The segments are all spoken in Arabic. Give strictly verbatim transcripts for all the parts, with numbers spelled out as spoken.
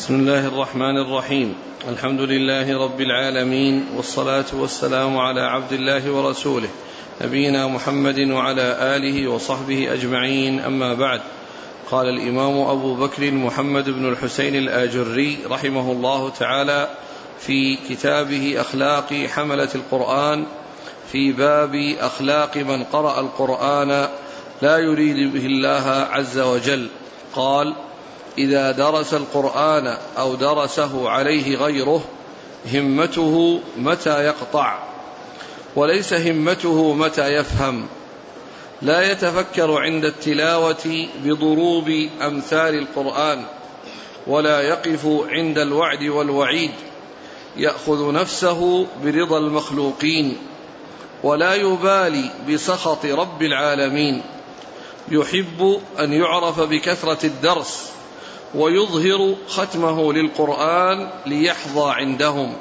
بسم الله الرحمن الرحيم. الحمد لله رب العالمين، والصلاة والسلام على عبد الله ورسوله نبينا محمد وعلى آله وصحبه أجمعين، أما بعد. قال الإمام أبو بكر محمد بن الحسين الآجري رحمه الله تعالى في كتابه أخلاق حملة القرآن في باب أخلاق من قرأ القرآن لا يريد به الله عز وجل، قال: إذا درس القرآن أو درسه عليه غيره همته متى يقطع، وليس همته متى يفهم، لا يتفكر عند التلاوة بضروب أمثال القرآن، ولا يقف عند الوعد والوعيد، يأخذ نفسه برضا المخلوقين، ولا يبالي بسخط رب العالمين، يحب أن يعرف بكثرة الدرس، ويظهر ختمه للقرآن ليحظى عندهم.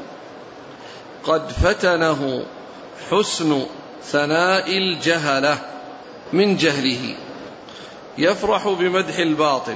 قد فتنه حسن ثناء الجهلة من جهله، يفرح بمدح الباطل،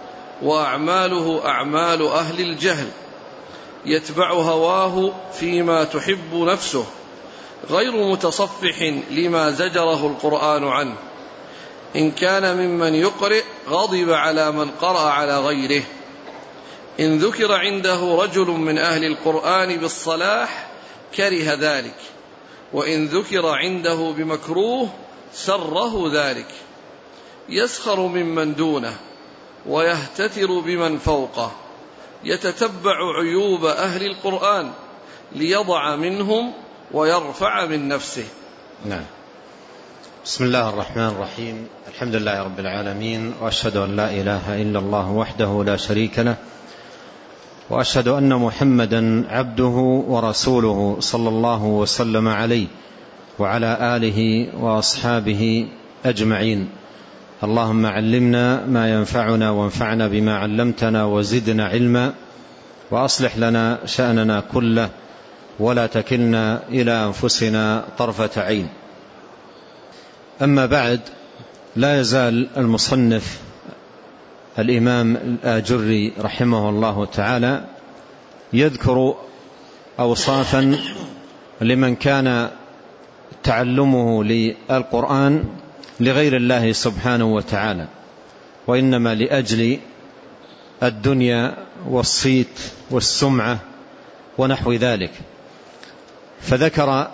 وأعماله أعمال أهل الجهل، يتبع هواه فيما تحب نفسه، غير متصفح لما زجره القرآن عنه. إن كان ممن يقرئ غضب على من قرأ على غيره. إن ذكر عنده رجل من أهل القرآن بالصلاح كره ذلك، وإن ذكر عنده بمكروه سره ذلك. يسخر ممن دونه ويهتتر بمن فوقه، يتتبع عيوب أهل القرآن ليضع منهم ويرفع من نفسه. نعم. بسم الله الرحمن الرحيم. الحمد لله رب العالمين، وأشهد أن لا إله إلا الله وحده لا شريك له، وأشهد أن محمدا عبده ورسوله صلى الله وسلم عليه وعلى آله وأصحابه أجمعين. اللهم علمنا ما ينفعنا، وانفعنا بما علمتنا، وزدنا علما، وأصلح لنا شأننا كله، ولا تكلنا إلى أنفسنا طرفة عين. أما بعد، لا يزال المصنف الإمام الآجري رحمه الله تعالى يذكر أوصافا لمن كان تعلمه للقرآن لغير الله سبحانه وتعالى، وإنما لأجل الدنيا والصيت والسمعة ونحو ذلك. فذكر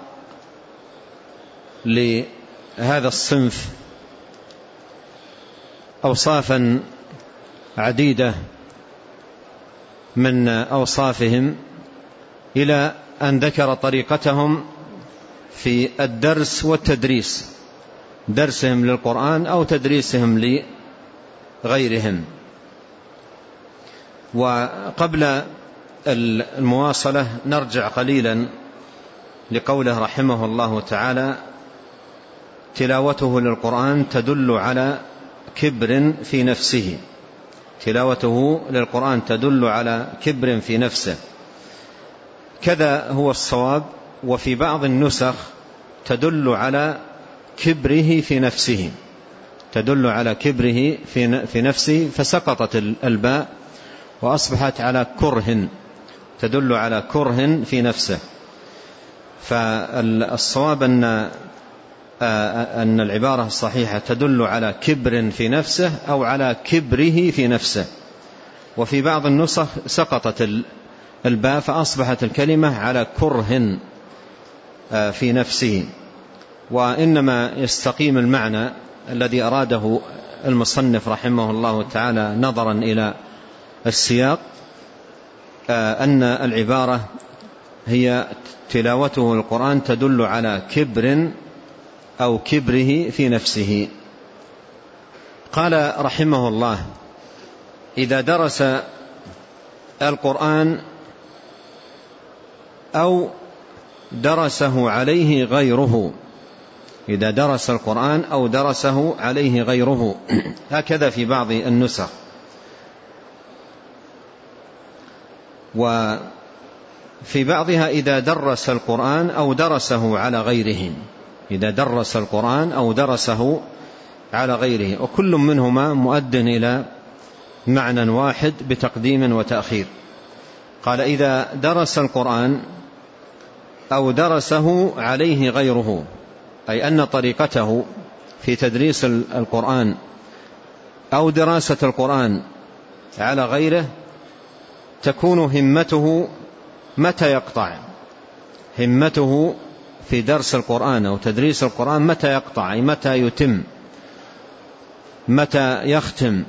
لهذا الصنف أوصافا عديدة من أوصافهم، إلى أن ذكر طريقتهم في الدرس والتدريس، درسهم للقرآن أو تدريسهم لغيرهم. وقبل المواصلة نرجع قليلا لقوله رحمه الله تعالى: تلاوته للقرآن تدل على كبر في نفسه. تلاوته للقرآن تدل على كبر في نفسه، كذا هو الصواب. وفي بعض النسخ تدل على كبره في نفسه، تدل على كبره في نفسه، فسقطت الباء وأصبحت على كره، تدل على كره في نفسه. فالصواب أن أن العبارة الصحيحة تدل على كبر في نفسه أو على كبره في نفسه. وفي بعض النسخ سقطت الباء فأصبحت الكلمة على كره في نفسه. وإنما يستقيم المعنى الذي أراده المصنف رحمه الله تعالى نظرا إلى السياق، أن العبارة هي تلاوته القرآن تدل على كبر أو كبره في نفسه. قال رحمه الله: إذا درس القرآن أو درسه عليه غيره، إذا درس القرآن أو درسه عليه غيره، هكذا في بعض النسخ. وفي بعضها إذا درس القرآن أو درسه على غيره، إذا درس القرآن أو درسه على غيره، وكل منهما مؤد إلى معنى واحد بتقديم وتأخير. قال إذا درس القرآن أو درسه عليه غيره، أي أن طريقته في تدريس القرآن أو دراسة القرآن على غيره تكون همته متى يقطع، همته في درس القرآن أو تدريس القرآن متى يقطع، أي متى يتم، متى يختم،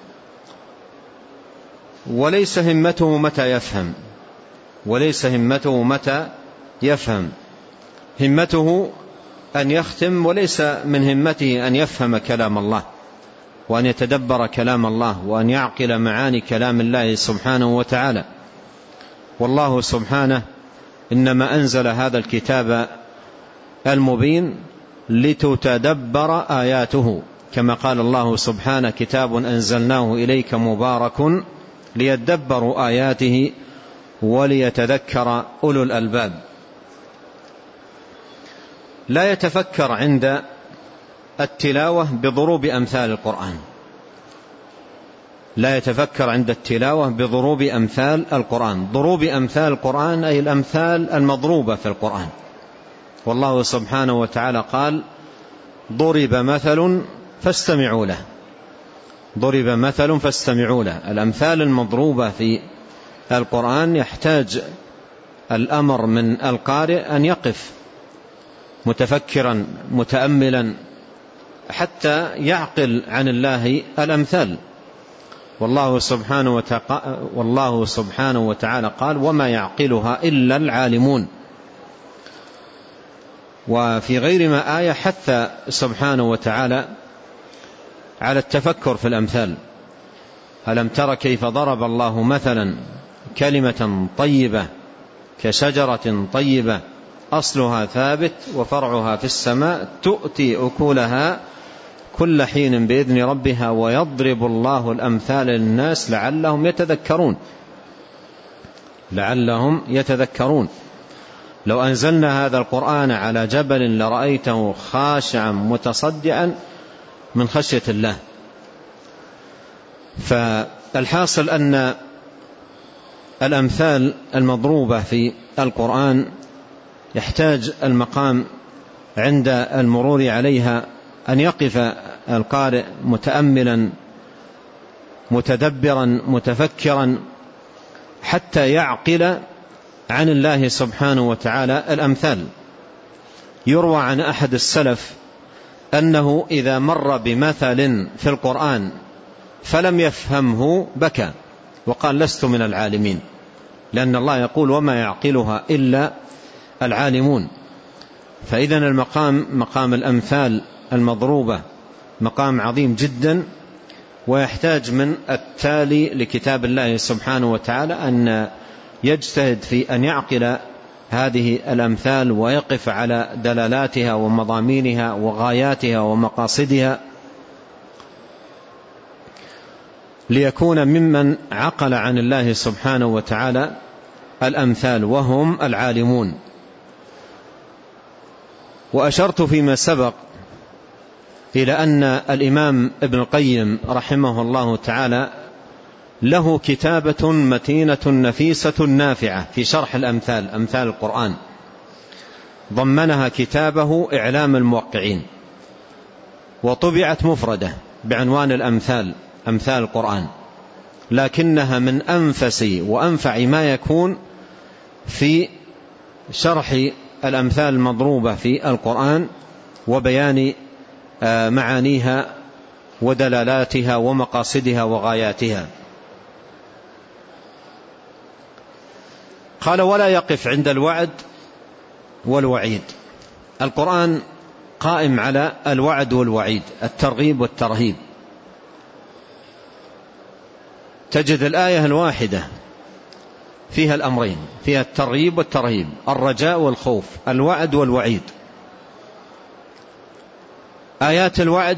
وليس همته متى يفهم، وليس همته متى يفهم، همته أن يختم، وليس من همته أن يفهم كلام الله وأن يتدبر كلام الله وأن يعقل معاني كلام الله سبحانه وتعالى. والله سبحانه إنما أنزل هذا الكتاب المبين لتتدبر آياته، كما قال الله سبحانه كتاب أنزلناه إليك مبارك ليدبروا آياته وليتذكر أولو الألباب. لا يتفكر عند التلاوة بضروب أمثال القرآن، لا يتفكر عند التلاوة بضروب أمثال القرآن. ضروب أمثال القرآن أي الأمثال المضروبة في القرآن. والله سبحانه وتعالى قال ضرب مثل فاستمعوا له، ضرب مثل فاستمعوا له. الأمثال المضروبة في القرآن يحتاج الأمر من القارئ أن يقف متفكرا متأملا حتى يعقل عن الله الأمثال. والله سبحانه وتعالى, والله سبحانه وتعالى قال وما يعقلها إلا العالمون. وفي غير ما آية حث سبحانه وتعالى على التفكر في الأمثال. ألم تر كيف ضرب الله مثلا كلمة طيبة كشجرة طيبة أصلها ثابت وفرعها في السماء تؤتي أكلها كل حين بإذن ربها ويضرب الله الأمثال للناس لعلهم يتذكرون، لعلهم يتذكرون. لو أنزلنا هذا القرآن على جبل لرأيته خاشعا متصدعا من خشية الله. فالحاصل أن الأمثال المضروبة في القرآن يحتاج المقام عند المرور عليها أن يقف القارئ متأملا متدبرا متفكرا حتى يعقل عن الله سبحانه وتعالى الأمثال. يروى عن أحد السلف أنه إذا مر بمثل في القرآن فلم يفهمه بكى وقال لست من العالمين، لأن الله يقول وما يعقلها إلا العالمون. فإذا المقام مقام الأمثال المضروبة مقام عظيم جدا، ويحتاج من التالي لكتاب الله سبحانه وتعالى أن يجتهد في أن يعقل هذه الأمثال ويقف على دلالاتها ومضامينها وغاياتها ومقاصدها ليكون ممن عقل عن الله سبحانه وتعالى الأمثال وهم العالمون. وأشرت فيما سبق إلى أن الإمام ابن القيم رحمه الله تعالى له كتابة متينة نفيسة نافعة في شرح الأمثال، أمثال القرآن، ضمنها كتابه إعلام الموقعين، وطبعت مفردة بعنوان الأمثال، أمثال القرآن، لكنها من أنفس وأنفع ما يكون في شرح الأمثال المضروبة في القرآن وبيان معانيها ودلالاتها ومقاصدها وغاياتها. قال ولا يقف عند الوعد والوعيد. القرآن قائم على الوعد والوعيد، الترغيب والترهيب. تجد الآية الواحدة فيها الأمرين، فيها الترغيب والترهيب، الرجاء والخوف، الوعد والوعيد. آيات الوعد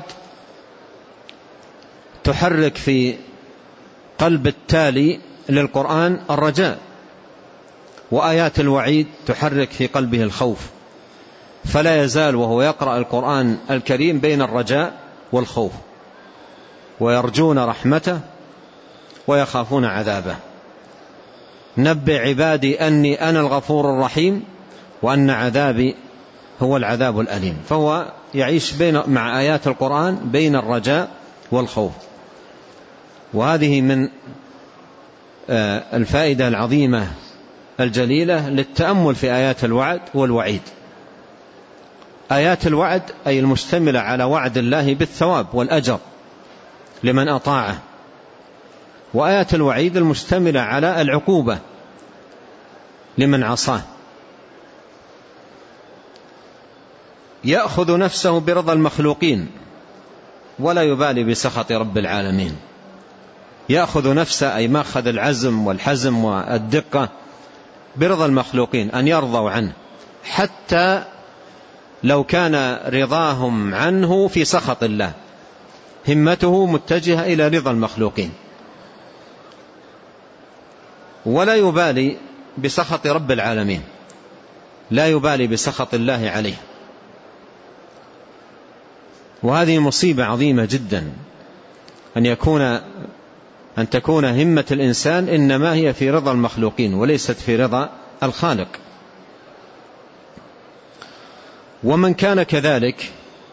تحرك في قلب التالي للقرآن الرجاء، وآيات الوعيد تحرك في قلبه الخوف، فلا يزال وهو يقرأ القرآن الكريم بين الرجاء والخوف، ويرجون رحمته ويخافون عذابه. نبئ عبادي أني أنا الغفور الرحيم وأن عذابي هو العذاب الأليم. فهو يعيش بين مع آيات القرآن بين الرجاء والخوف. وهذه من الفائدة العظيمة الجليلة للتأمل في آيات الوعد والوعيد. آيات الوعد أي المشتملة على وعد الله بالثواب والأجر لمن أطاعه، وآيات الوعيد المشتملة على العقوبة لمن عصاه. يأخذ نفسه برضا المخلوقين ولا يبالي بسخط رب العالمين. يأخذ نفسه أي ماخذ العزم والحزم والدقة برضا المخلوقين أن يرضوا عنه، حتى لو كان رضاهم عنه في سخط الله، همته متجهة إلى رضا المخلوقين، ولا يبالي بسخط رب العالمين، لا يبالي بسخط الله عليه. وهذه مصيبة عظيمة جدا أن يكون أن تكون همة الإنسان إنما هي في رضا المخلوقين وليست في رضا الخالق. ومن كان كذلك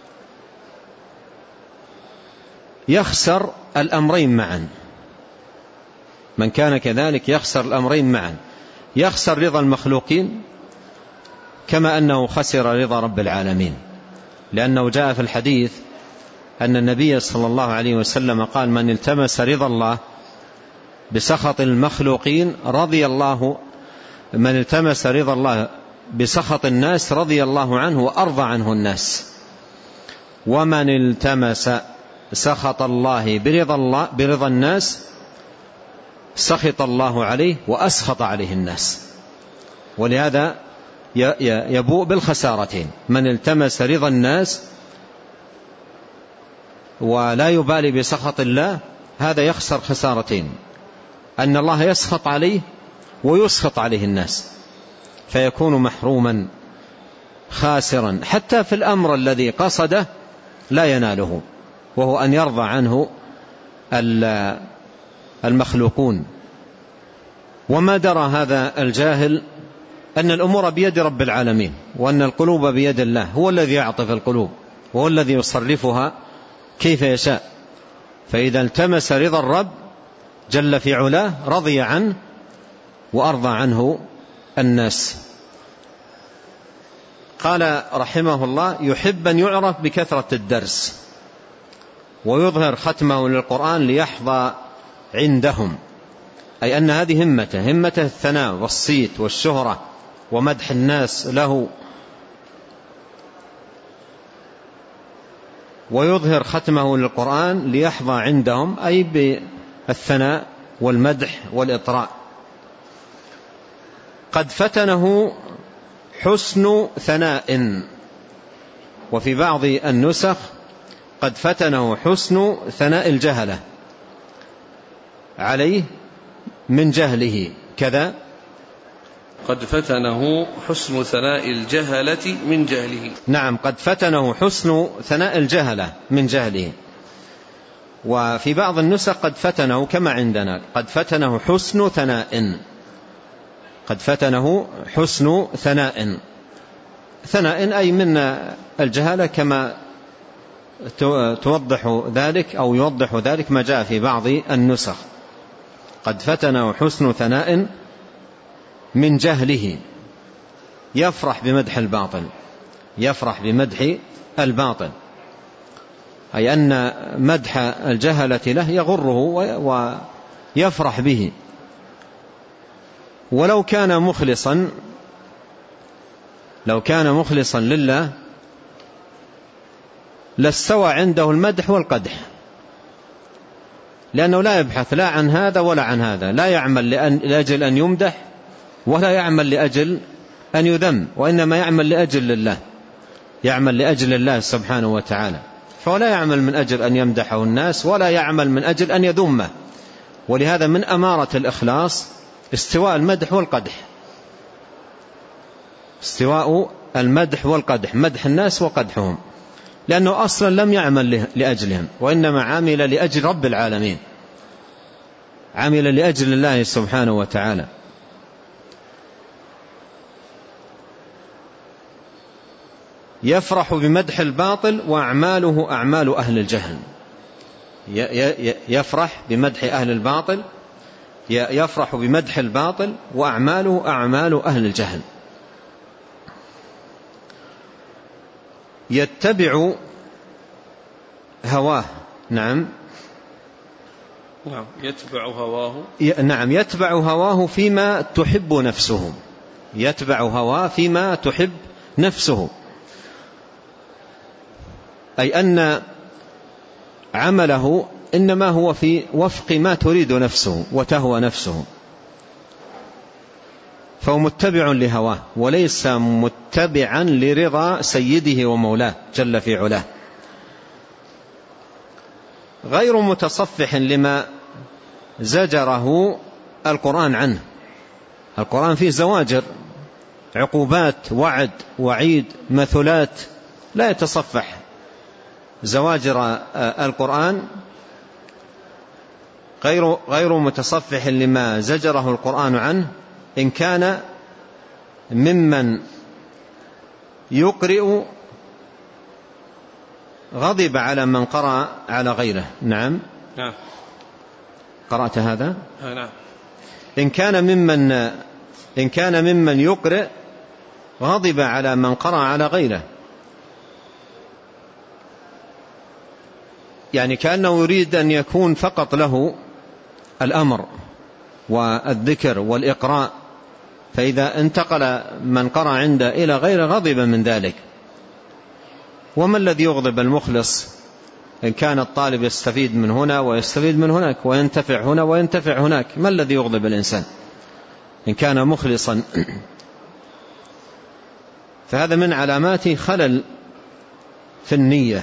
يخسر الأمرين معا. من كان كذلك يخسر الأمرين معا، يخسر رضا المخلوقين كما أنه خسر رضا رب العالمين، لأنه جاء في الحديث أن النبي صلى الله عليه وسلم قال: من التمس رضا الله بسخط المخلوقين رضي الله من التمس رضا الله بسخط الناس رضي الله عنه وأرضى عنه الناس، ومن التمس سخط الله برضا الله برضا الناس سخط الله عليه وأسخط عليه الناس. ولهذا يبوء بالخسارتين: من التمس رضا الناس ولا يبالي بسخط الله هذا يخسر خسارتين، أن الله يسخط عليه ويسخط عليه الناس، فيكون محروما خاسرا حتى في الأمر الذي قصده لا يناله، وهو أن يرضى عنه المخلوقون. وما درى هذا الجاهل أن الأمور بيد رب العالمين، وأن القلوب بيد الله، هو الذي يعطف القلوب وهو الذي يصرفها كيف يشاء. فإذا التمس رضا الرب جل في علاه رضي عنه وأرضى عنه الناس. قال رحمه الله: يحب أن يعرف بكثرة الدرس ويظهر ختمه للقرآن ليحظى عندهم، أي أن هذه همته همته الثناء والصيت والشهرة ومدح الناس له. ويظهر ختمه للقرآن ليحظى عندهم، أي بالثناء والمدح والإطراء. قد فتنه حسن ثناء، وفي بعض النسخ قد فتنه حسن ثناء الجهلة عليه من جهله كذا. قد فتنه حسن ثناء الجهلة من جهله. نعم، قد فتنه حسن ثناء الجهلة من جهله. وفي بعض النسخ قد فتنه كما عندنا قد فتنه حسن ثناء، قد فتنه حسن ثناء، ثناء أي من الجهالة كما توضح ذلك أو يوضح ذلك ما جاء في بعض النسخ. قد فتنه حسن ثناء من جهله، يفرح بمدح الباطل، يفرح بمدح الباطل، أي أن مدح الجهلة له يغره ويفرح به. ولو كان مخلصا لو كان مخلصا لله لاستوى عنده المدح والقدح، لأنه لا يبحث لا عن هذا ولا عن هذا، لا يعمل لأجل أن يمدح ولا يعمل لأجل أن يذم، وإنما يعمل لأجل الله، يعمل لأجل الله سبحانه وتعالى. فلا يعمل من أجل أن يمدحه الناس ولا يعمل من أجل أن يذمه. ولهذا من أمارة الإخلاص استواء المدح والقدح، استواء المدح والقدح، مدح الناس وقدحهم، لأنه أصلا لم يعمل لأجلهم وإنما عمل لأجل رب العالمين، عمل لأجل الله سبحانه وتعالى. يفرح بمدح الباطل وأعماله أعمال أهل الجهل. يفرح بمدح أهل الباطل يفرح بمدح الباطل وأعماله أعمال أهل الجهل. يتبع هواه. نعم نعم يتبع هواه. نعم يتبع هواه فيما تحب نفسه. يتبع هواه فيما تحب نفسه، أي أن عمله إنما هو في وفق ما تريد نفسه وتهوى نفسه، فهو متبع لهواه وليس متبعا لرضا سيده ومولاه جل في علاه. غير متصفح لما زجره القرآن عنه. القرآن فيه زواجر، عقوبات، وعد، وعيد، مثلات، لا يتصفح. زواجر القرآن غير غير متصفح لما زجره القرآن عنه، إن كان ممن يقرئ غضب على من قرأ على غيره. نعم نعم قرأت هذا؟ نعم. إن كان ممن إن كان ممن يقرئ غضب على من قرأ على غيره، يعني كأنه يريد أن يكون فقط له الأمر والذكر والإقراء، فإذا انتقل من قرأ عنده إلى غيره غضب من ذلك. وما الذي يغضب المخلص؟ إن كان الطالب يستفيد من هنا ويستفيد من هناك وينتفع هنا وينتفع هناك، ما الذي يغضب الإنسان إن كان مخلصا؟ فهذا من علامات خلل في النية.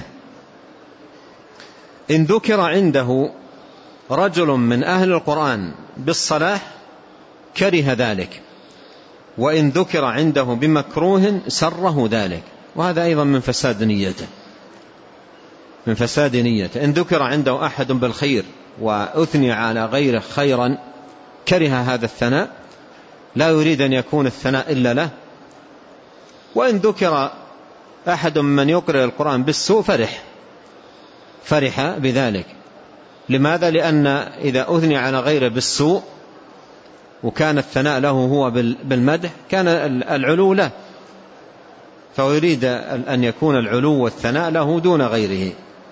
إن ذكر عنده رجل من أهل القرآن بالصلاح كره ذلك، وإن ذكر عنده بمكروه سره ذلك، وهذا أيضا من فساد نيته من فساد نيته. إن ذكر عنده أحد بالخير وأثني على غيره خيرا كره هذا الثناء، لا يريد أن يكون الثناء إلا له. وإن ذكر أحد من يقرأ القرآن بالسوء فرح فرح بذلك. لماذا؟ لأن إذا أثني على غيره بالسوء وكان الثناء له هو بالمدح كان العلو له، فهو يريد أن يكون العلو والثناء له دون غيره.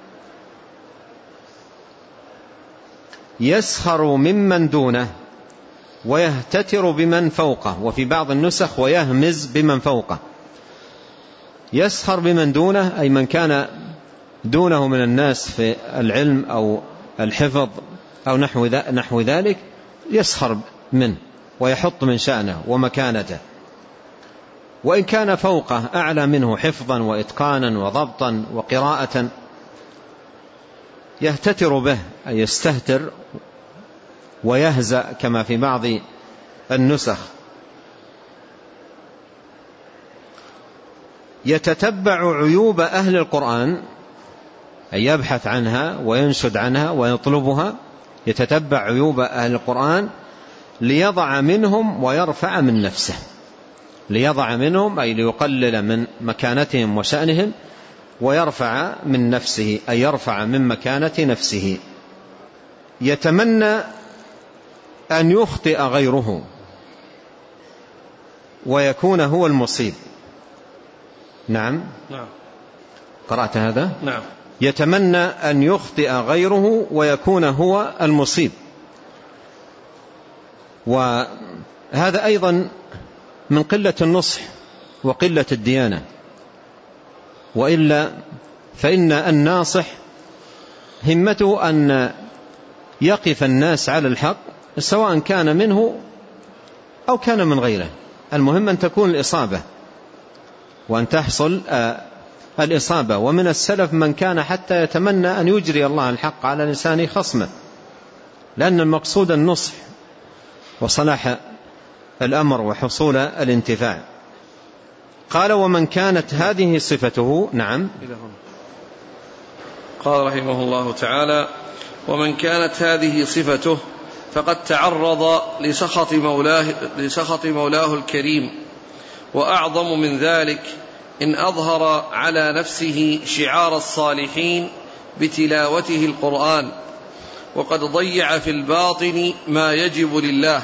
يسخر ممن دونه ويهتتر بمن فوقه، وفي بعض النسخ ويهمز بمن فوقه. يسخر بمن دونه أي من كان دونه من الناس في العلم أو الحفظ أو نحو ذلك، يسخر منه ويحط من شأنه ومكانته. وإن كان فوقه أعلى منه حفظا وإتقانا وضبطا وقراءة يهتتر به، أي يستهتر ويهزأ كما في بعض النسخ. يتتبع عيوب أهل القرآن، أي يبحث عنها وينشد عنها ويطلبها. يتتبع عيوب أهل القرآن ليضع منهم ويرفع من نفسه. ليضع منهم أي ليقلل من مكانتهم وشأنهم، ويرفع من نفسه أي يرفع من مكانة نفسه. يتمنى أن يخطئ غيره ويكون هو المصيب. نعم نعم قرأت هذا؟ نعم. يتمنى أن يخطئ غيره ويكون هو المصيب. وهذا أيضا من قلة النصح وقلة الديانة، وإلا فإن الناصح همته أن يقف الناس على الحق سواء كان منه أو كان من غيره، المهم أن تكون الإصابة وأن تحصل الإصابة. ومن السلف من كان حتى يتمنى أن يجري الله الحق على لسان خصمه، لأن المقصود النصح وصلاح الأمر وحصول الانتفاع. قال ومن كانت هذه صفته. نعم قال رحمه الله تعالى ومن كانت هذه صفته فقد تعرض لسخط مولاه, لسخط مولاه الكريم. وأعظم من ذلك إن أظهر على نفسه شعار الصالحين بتلاوته القرآن، وقد ضيع في الباطن ما يجب لله،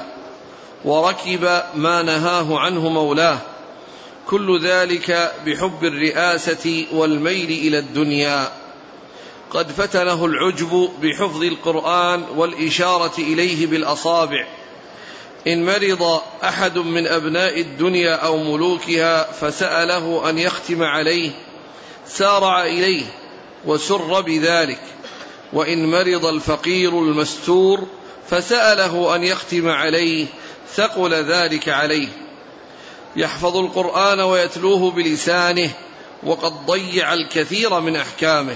وركب ما نهاه عنه مولاه، كل ذلك بحب الرئاسة والميل إلى الدنيا. قد فتنه العجب بحفظ القرآن والإشارة إليه بالأصابع. إن مرض أحد من أبناء الدنيا أو ملوكها فسأله أن يختم عليه سارع إليه وسر بذلك، وإن مرض الفقير المستور فسأله أن يختم عليه ثقل ذلك عليه. يحفظ القرآن ويتلوه بلسانه، وقد ضيع الكثير من أحكامه.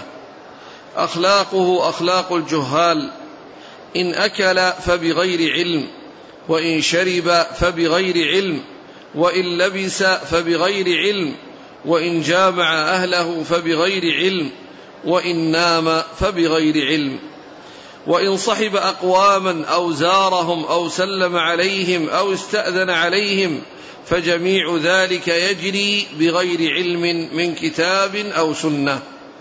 أخلاقه أخلاق الجهال، إن أكل فبغير علم، وإن شرب فبغير علم، وإن لبس فبغير علم، وإن جامع أهله فبغير علم، وإن نام فبغير علم، وإن صحب أقواما أو زارهم أو سلم عليهم أو استأذن عليهم فجميع ذلك يجري بغير علم من كتاب أو سنة.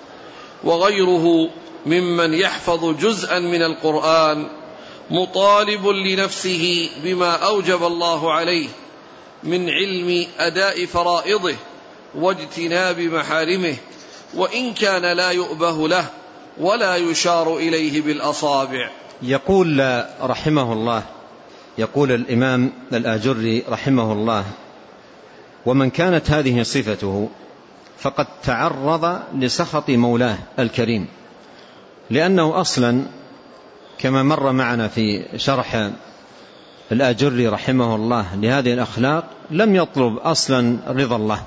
وغيره ممن يحفظ جزءا من القرآن مطالب لنفسه بما أوجب الله عليه من علم أداء فرائضه واجتناب محارمه، وإن كان لا يؤبه له ولا يشار إليه بالأصابع. يقول رحمه الله، يقول الإمام الآجري رحمه الله: ومن كانت هذه صفته فقد تعرض لسخط مولاه الكريم، لأنه أصلا كما مر معنا في شرح الآجري رحمه الله لهذه الأخلاق لم يطلب أصلا رضا الله،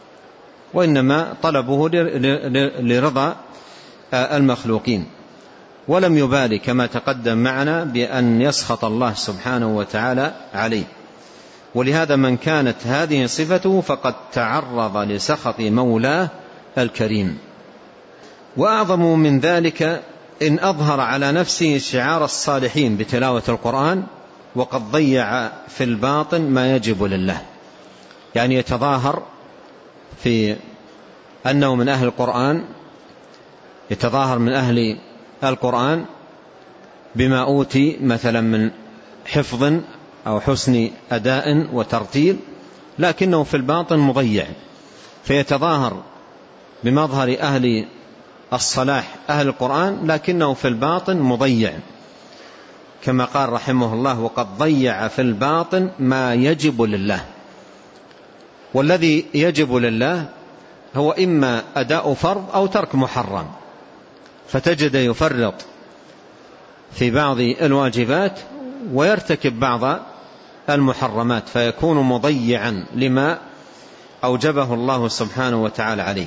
وإنما طلبه لرضا المخلوقين، ولم يبالي كما تقدم معنا بأن يسخط الله سبحانه وتعالى عليه. ولهذا من كانت هذه صفته فقد تعرض لسخط مولاه الكريم. وأعظم من ذلك إن أظهر على نفسه شعار الصالحين بتلاوة القرآن، وقد ضيع في الباطن ما يجب لله، يعني يتظاهر في أنه من أهل القرآن، يتظاهر من أهل القرآن بما أوتي مثلا من حفظ أو حسن أداء وترتيل، لكنه في الباطن مضيع، فيتظاهر بمظهر أهل الصلاح أهل القرآن لكنه في الباطن مضيع، كما قال رحمه الله: وقد ضيع في الباطن ما يجب لله. والذي يجب لله هو إما أداء فرض أو ترك محرم، فتجد يفرط في بعض الواجبات ويرتكب بعض المحرمات، فيكون مضيعا لما أوجبه الله سبحانه وتعالى عليه.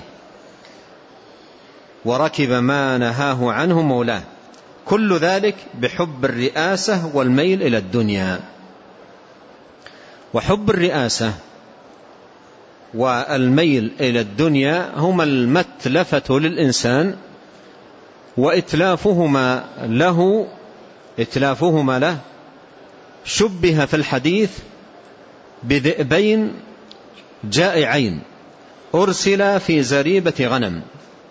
وركب ما نهاه عنه مولاه، كل ذلك بحب الرئاسة والميل إلى الدنيا. وحب الرئاسة والميل إلى الدنيا هما المتلفة للإنسان، وإتلافهما له إتلافهما له شبه في الحديث بذئبين جائعين أرسل في زريبة غنم.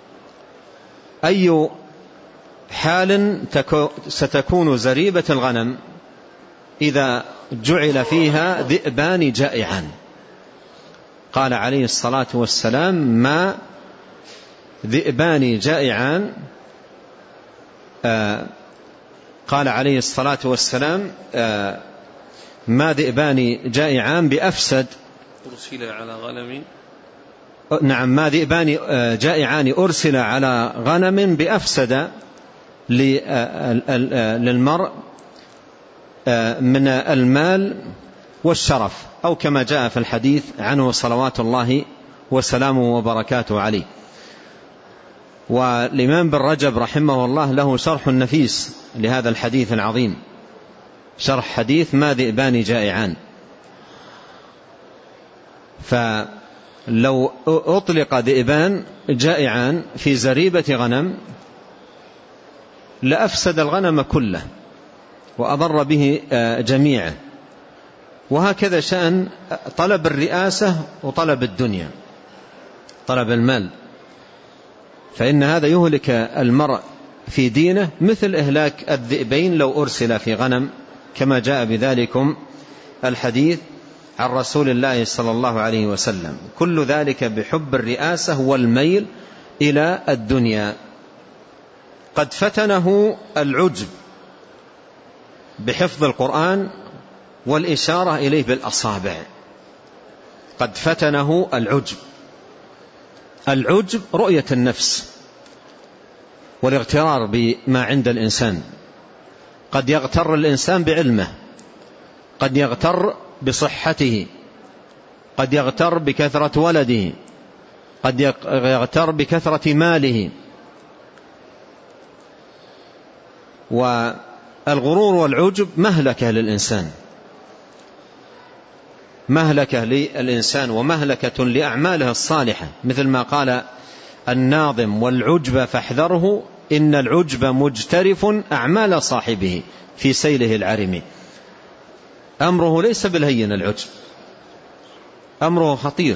أي حال ستكون زريبة الغنم إذا جعل فيها ذئبان جائعان؟ قال عليه الصلاة والسلام: ما ذئبان جائعان آه قال عليه الصلاة والسلام آه ما ذئبان جائعان بأفسد أرسل على غنم نعم ما ذئبان جائعان أرسل على غنم بأفسد للمرء من المال والشرف، أو كما جاء في الحديث عنه صلوات الله وسلامه وبركاته عليه. والإمام بن رجب رحمه الله له شرح نفيس لهذا الحديث العظيم، شرح حديث ما ذئبان جائعان. فلو أطلق ذئبان جائعان في زريبة غنم لأفسد الغنم كله وأضر به جميعا. وهكذا شأن طلب الرئاسة وطلب الدنيا. طلب المال، فإن هذا يهلك المرء في دينه مثل إهلاك الذئبين لو أرسل في غنم، كما جاء بذلكم الحديث عن رسول الله صلى الله عليه وسلم. كل ذلك بحب الرئاسة والميل إلى الدنيا. قد فتنه العجب بحفظ القرآن والإشارة إليه بالأصابع. قد فتنه العجب. العجب رؤية النفس والاغترار بما عند الإنسان. قد يغتر الإنسان بعلمه، قد يغتر بصحته، قد يغتر بكثرة ولده، قد يغتر بكثرة ماله. والغرور والعجب مهلكة للإنسان، مهلكة للإنسان ومهلكة لأعماله الصالحة، مثل ما قال الناظم: والعجب فاحذره إن العجب مجترف أعمال صاحبه في سيله العرم. أمره ليس بالهين العجب، أمره خطير.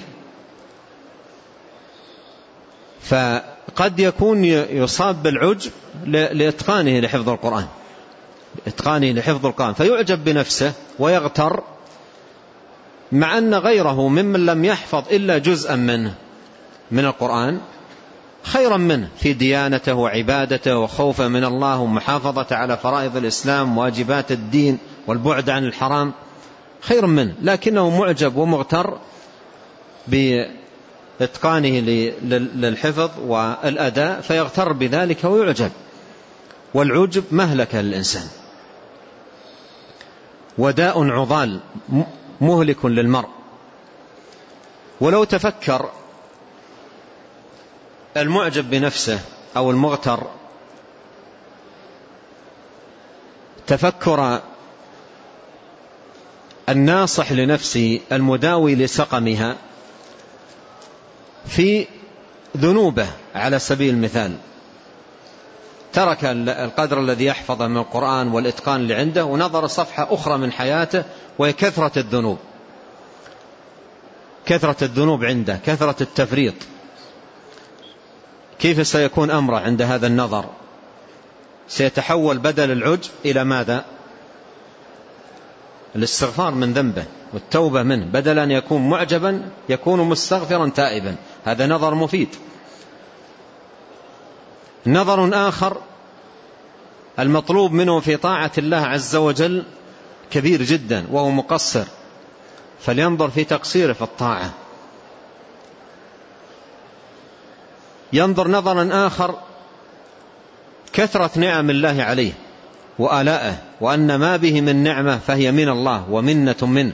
فقد يكون يصاب بالعجب لإتقانه لحفظ القرآن، إتقانه لحفظ القرآن فيعجب بنفسه ويغتر، مع أن غيره ممن لم يحفظ إلا جزءا منه من القرآن خيرا منه في ديانته وعبادته وخوفه من الله ومحافظة على فرائض الإسلام واجبات الدين والبعد عن الحرام، خير منه، لكنه معجب ومغتر بإتقانه للحفظ والأداء فيغتر بذلك ويعجب. والعجب مهلكة للإنسان، وداء عضال مهلك للمرء. ولو تفكر المعجب بنفسه أو المغتر تفكر الناصح لنفسه المداوي لسقمها في ذنوبه، على سبيل المثال ترك القدر الذي يحفظه من القرآن والإتقان اللي عنده ونظر صفحة أخرى من حياته وهي كثرة الذنوب، كثرة الذنوب عنده، كثرة التفريط. كيف سيكون أمره عند هذا النظر؟ سيتحول بدل العجب إلى ماذا؟ الاستغفار من ذنبه والتوبة منه، بدل أن يكون معجبا يكون مستغفرا تائبا. هذا نظر مفيد. نظر آخر المطلوب منه في طاعة الله عز وجل كبير جدا وهو مقصر، فلينظر في تقصيره في الطاعة. ينظر نظرا آخر كثرة نعم الله عليه وآلائه، وأن ما به من نعمة فهي من الله ومنة منه،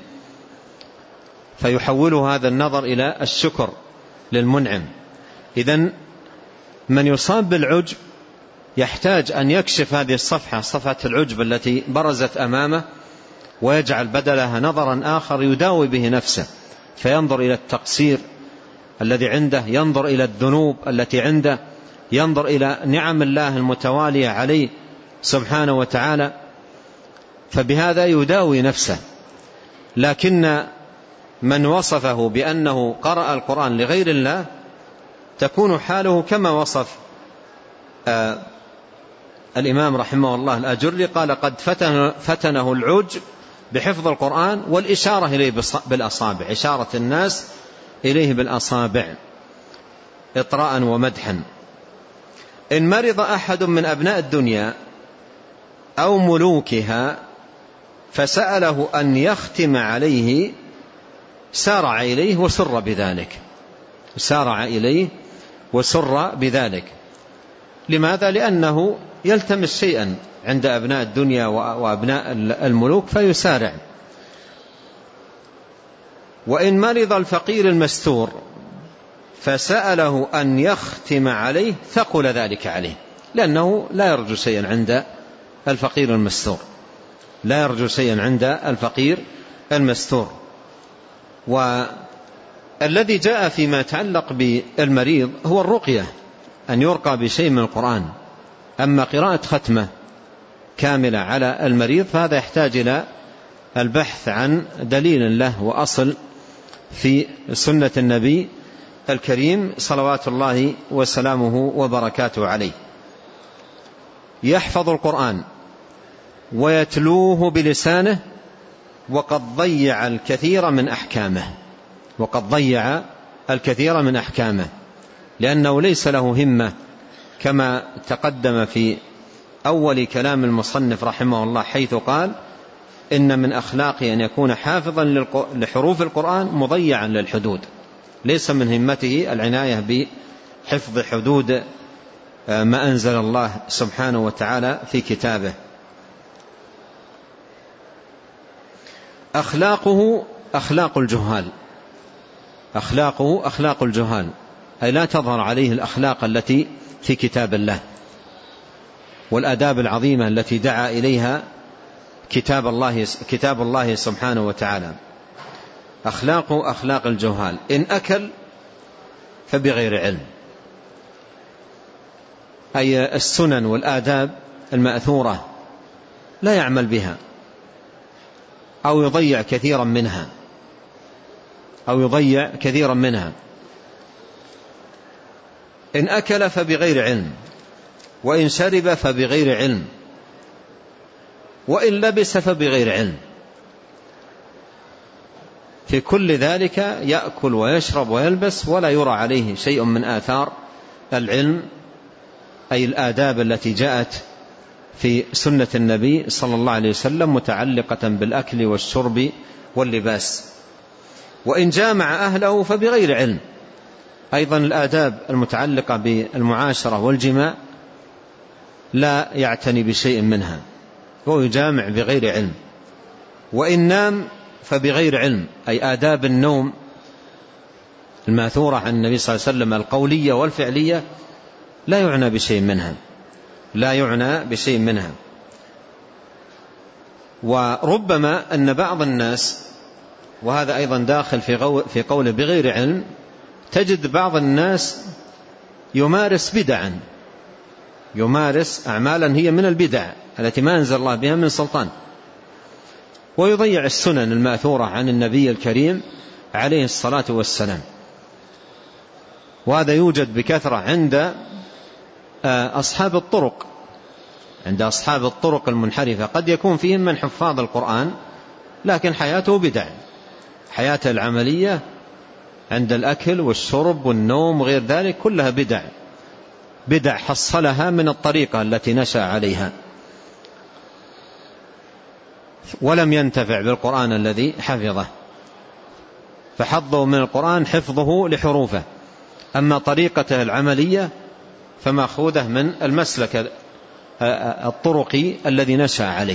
فيحوله هذا النظر إلى الشكر للمنعم. إذن من يصاب بالعجب يحتاج أن يكشف هذه الصفحة، صفحة العجب التي برزت أمامه، ويجعل بدلها نظرا آخر يداوي به نفسه، فينظر إلى التقصير الذي عنده، ينظر إلى الذنوب التي عنده، ينظر إلى نعم الله المتوالية عليه سبحانه وتعالى، فبهذا يداوي نفسه. لكن من وصفه بأنه قرأ القرآن لغير الله تكون حاله كما وصف آه الإمام رحمه الله الأجري، قال: قد فتن فتنه العجب بحفظ القرآن والإشارة إليه بالأصابع، إشارة الناس إليه بالأصابع إطراء ومدحا. إن مرض أحد من أبناء الدنيا أو ملوكها فسأله أن يختم عليه سارع إليه وسر بذلك، سارع إليه وسر بذلك. لماذا؟ لأنه يلتمس شيئا عند أبناء الدنيا وأبناء الملوك فيسارع. وإن مرض الفقير المستور فسأله أن يختم عليه ثقل ذلك عليه، لأنه لا يرجو شيئا عند الفقير المستور، لا يرجو شيئا عند الفقير المستور. والذي جاء فيما يتعلق بالمريض هو الرقية، أن يرقى بشيء من القرآن. أما قراءة ختمة كاملة على المريض فهذا يحتاج إلى البحث عن دليل له وأصل في سنة النبي الكريم صلوات الله وسلامه وبركاته عليه. يحفظ القرآن ويتلوه بلسانه وقد ضيع الكثير من أحكامه وقد ضيع الكثير من أحكامه لأنه ليس له همة كما تقدم في أول كلام المصنف رحمه الله، حيث قال إن من أخلاقه أن يكون حافظا لحروف القرآن مضيعا للحدود، ليس من همته العناية بحفظ حدود ما أنزل الله سبحانه وتعالى في كتابه. أخلاقه أخلاق الجهال، أخلاقه أخلاق الجهال، أي لا تظهر عليه الأخلاق التي في كتاب الله والآداب العظيمة التي دعا إليها كتاب الله كتاب الله سبحانه وتعالى. أخلاقه أخلاق الجهال، إن أكل فبغير علم، أي السنن والآداب المأثورة لا يعمل بها أو يضيع كثيرا منها أو يضيع كثيرا منها إن أكل فبغير علم، وإن شرب فبغير علم، وإن لبس فبغير علم. في كل ذلك يأكل ويشرب ويلبس ولا يرى عليه شيء من آثار العلم، أي الآداب التي جاءت في سنة النبي صلى الله عليه وسلم متعلقة بالأكل والشرب واللباس. وإن جامع أهله فبغير علم، أيضا الآداب المتعلقة بالمعاشرة والجماع لا يعتني بشيء منها وهو يجامع بغير علم. وإن نام فبغير علم، أي آداب النوم الماثورة عن النبي صلى الله عليه وسلم القولية والفعلية لا يعنى بشيء منها لا يعنى بشيء منها. وربما أن بعض الناس، وهذا أيضا داخل في قوله بغير علم، تجد بعض الناس يمارس بدعا يمارس أعمالا هي من البدع التي ما أنزل الله بها من سلطان، ويضيع السنن الماثورة عن النبي الكريم عليه الصلاة والسلام. وهذا يوجد بكثرة عند أصحاب الطرق عند أصحاب الطرق المنحرفة، قد يكون فيهم من حفاظ القرآن لكن حياته بدع، حياته العملية عند الأكل والشرب والنوم وغير ذلك كلها بدع بدع حصلها من الطريقة التي نشأ عليها، ولم ينتفع بالقرآن الذي حفظه، فحظه من القرآن حفظه لحروفه، أما طريقته العملية فمأخوذة من المسلك الطرقي الذي نشأ عليه،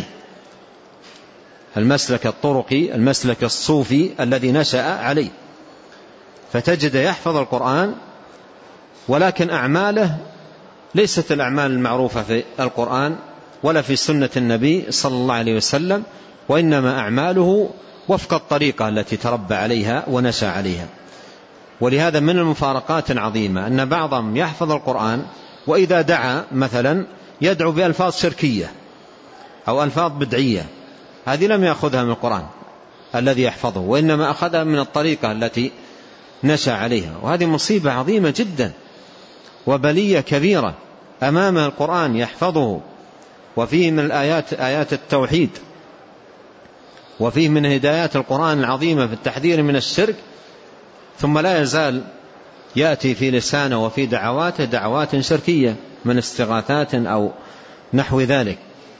المسلك الطرقي المسلك الصوفي الذي نشأ عليه. فتجد يحفظ القرآن ولكن أعماله ليست الأعمال المعروفة في القرآن ولا في سنة النبي صلى الله عليه وسلم، وإنما أعماله وفق الطريقة التي تربى عليها ونشأ عليها. ولهذا من المفارقات العظيمة أن بعضهم يحفظ القرآن وإذا دعا مثلا يدعو بألفاظ شركية أو ألفاظ بدعية، هذه لم يأخذها من القرآن الذي يحفظه، وإنما أخذها من الطريقة التي نشأ عليها. وهذه مصيبة عظيمة جدا وبلية كبيرة أمام القرآن يحفظه، وفيه من الآيات آيات التوحيد، وفيه من هدايات القرآن العظيمة في التحذير من الشرك، ثم لا يزال يأتي في لسانه وفي دعواته دعوات شركية من استغاثات أو نحو ذلك.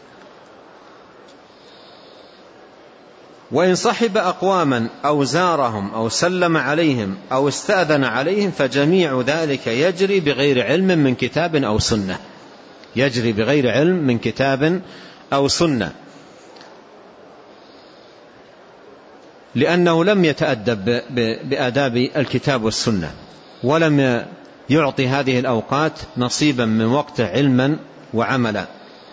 وإن صحب أقواما أو زارهم أو سلم عليهم أو استأذن عليهم فجميع ذلك يجري بغير علم من كتاب أو سنة يجري بغير علم من كتاب أو سنة لأنه لم يتأدب بآداب الكتاب والسنة، ولم يعطي هذه الأوقات نصيبا من وقته علما وعملا.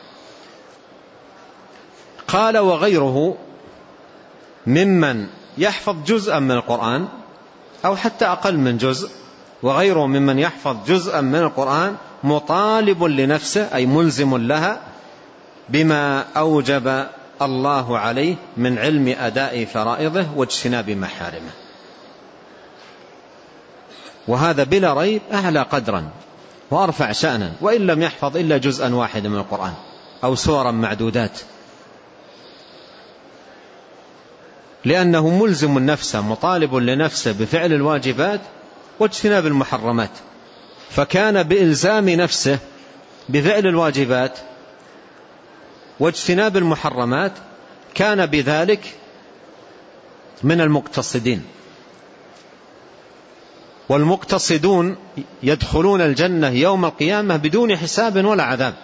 قال وغيره ممن يحفظ جزءا من القرآن أو حتى أقل من جزء، وغيره ممن يحفظ جزءا من القرآن مطالب لنفسه أي ملزم لها بما أوجب الله عليه من علم أداء فرائضه واجتناب محارمه. وهذا بلا ريب أعلى قدرا وأرفع شأنا، وإن لم يحفظ إلا جزءا واحدا من القرآن أو سورا معدودات، لأنه ملزم نفسه مطالب لنفسه بفعل الواجبات واجتناب المحرمات، فكان بإلزام نفسه بفعل الواجبات واجتناب المحرمات كان بذلك من المقتصدين. والمقتصدون يدخلون الجنة يوم القيامة بدون حساب ولا عذاب.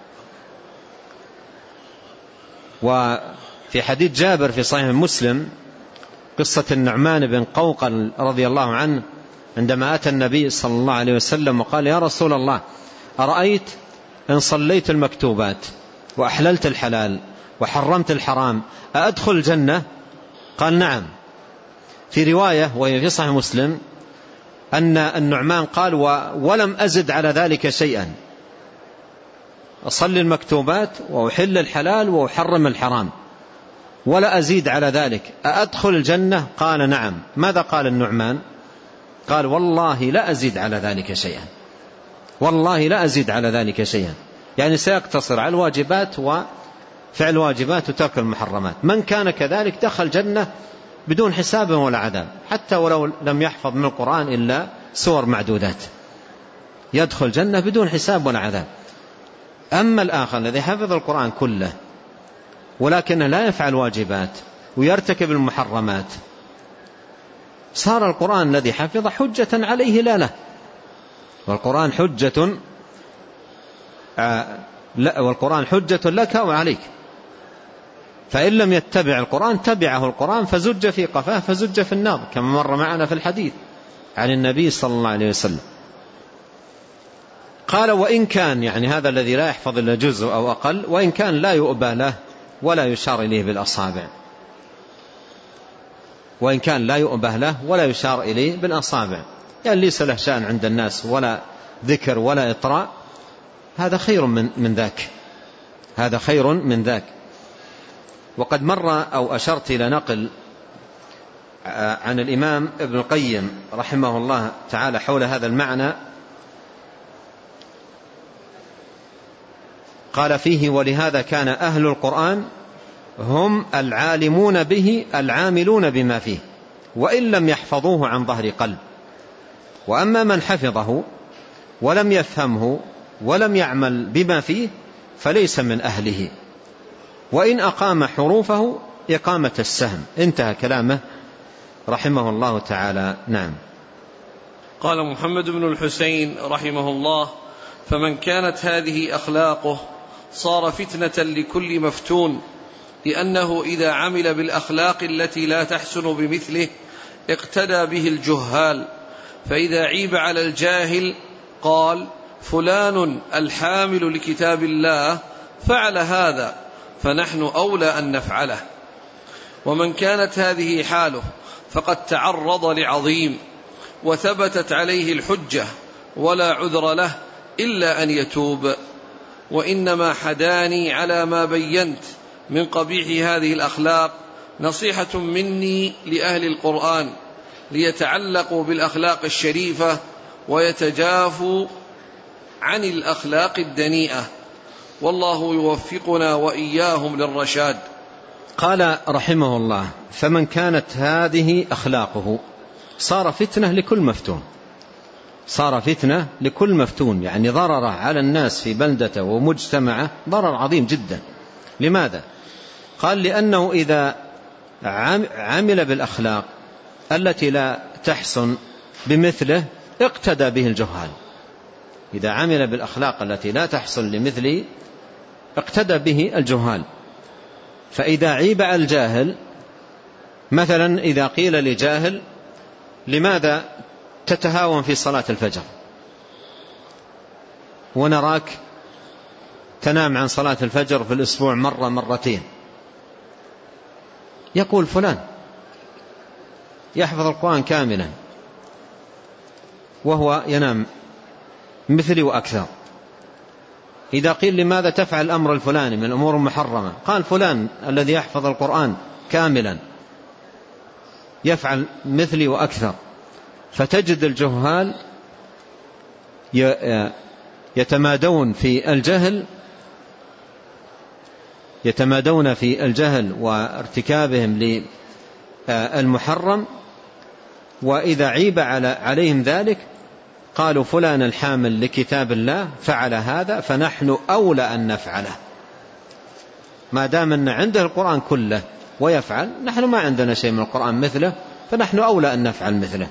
وفي حديث جابر في صحيح مسلم قصة النعمان بن قوقل رضي الله عنه عندما أتى النبي صلى الله عليه وسلم وقال: يا رسول الله، أرأيت إن صليت المكتوبات وأحللت الحلال وحرمت الحرام أأدخل الجنة؟ قال: نعم. في رواية وهي في صحيح مسلم أن النعمان قال: ولم أزد على ذلك شيئا، أصلي المكتوبات وأحل الحلال وأحرم الحرام ولا أزيد على ذلك، أأدخل الجنة؟ قال: نعم. ماذا قال النعمان؟ قال: والله لا أزيد على ذلك شيئا، والله لا أزيد على ذلك شيئا، يعني سيقتصر على الواجبات وفعل الواجبات وترك المحرمات. من كان كذلك دخل جنة بدون حساب ولا عذاب، حتى ولو لم يحفظ من القرآن إلا سور معدودات، يدخل جنة بدون حساب ولا عذاب. أما الآخر الذي حفظ القرآن كله ولكنه لا يفعل واجبات ويرتكب المحرمات، صار القرآن الذي حفظ حجة عليه لا له، والقرآن حجة آه لا والقرآن حجة لك وعليك، فإن لم يتبع القرآن تبعه القرآن فزج في قفاه فزج في النار، كما مر معنا في الحديث عن النبي صلى الله عليه وسلم. قال: وإن كان، يعني هذا الذي لا يحفظ إلا جزء أو أقل، وإن كان لا يؤبى له ولا يشار إليه بالأصابع، وإن كان لا يؤبى له ولا يشار إليه بالأصابع، يعني ليس له شأن عند الناس ولا ذكر ولا إطراء، هذا خير من, من ذاك هذا خير من ذاك. وقد مر أو أشرت إلى نقل عن الإمام ابن القيم رحمه الله تعالى حول هذا المعنى، قال فيه: ولهذا كان أهل القرآن هم العالمون به العاملون بما فيه وإن لم يحفظوه عن ظهر قلب، وأما من حفظه ولم يفهمه ولم يعمل بما فيه فليس من أهله، وإن أقام حروفه إقامة السهم. انتهى كلامه رحمه الله تعالى. نعم. قال محمد بن الحسين رحمه الله: فمن كانت هذه أخلاقه صار فتنة لكل مفتون، لأنه إذا عمل بالأخلاق التي لا تحسن بمثله اقتدى به الجهال، فإذا عيب على الجاهل قال: فلان الحامل لكتاب الله فعل هذا، فنحن أولى أن نفعله. ومن كانت هذه حاله فقد تعرض لعظيم وثبتت عليه الحجة ولا عذر له إلا أن يتوب. وإنما حداني على ما بينت من قبيح هذه الأخلاق نصيحة مني لأهل القرآن ليتعلقوا بالأخلاق الشريفة ويتجافوا عن الأخلاق الدنيئة، والله يوفقنا وإياهم للرشاد. قال رحمه الله: فمن كانت هذه أخلاقه صار فتنة لكل مفتون، صار فتنة لكل مفتون، يعني ضرره على الناس في بلدته ومجتمعه ضرر عظيم جدا. لماذا؟ قال: لأنه إذا عمل بالأخلاق التي لا تحسن بمثله اقتدى به الجهال. إذا عمل بالأخلاق التي لا تحسن لمثله اقتدى به الجهال. فإذا عيب على الجاهل، مثلا إذا قيل لجاهل: لماذا تتهاون في صلاة الفجر ونراك تنام عن صلاة الفجر في الأسبوع مرة مرتين؟ يقول: فلان يحفظ القرآن كاملا وهو ينام مثلي وأكثر. إذا قيل: لماذا تفعل الأمر الفلاني من الأمور المحرمة؟ قال: فلان الذي يحفظ القرآن كاملا يفعل مثلي وأكثر. فتجد الجهال يتمادون في الجهل يتمادون في الجهل وارتكابهم للمحرم، وإذا عيب عليهم ذلك قالوا فلان الحامل لكتاب الله فعل هذا فنحن أولى أن نفعله. ما دام أن عنده القرآن كله ويفعل، نحن ما عندنا شيء من القرآن مثله، فنحن أولى أن نفعل مثله.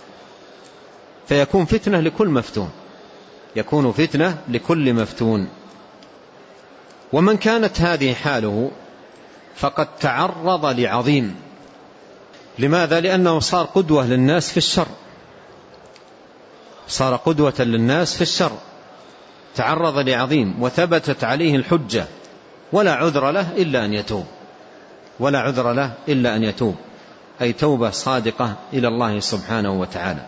فيكون فتنة لكل مفتون، يكون فتنة لكل مفتون. ومن كانت هذه حاله فقد تعرض لعظيم. لماذا؟ لأنه صار قدوة للناس في الشر، صار قدوة للناس في الشر، تعرض لعظيم وثبتت عليه الحجة، ولا عذر له إلا أن يتوب، ولا عذر له إلا أن يتوب، أي توبة صادقة إلى الله سبحانه وتعالى.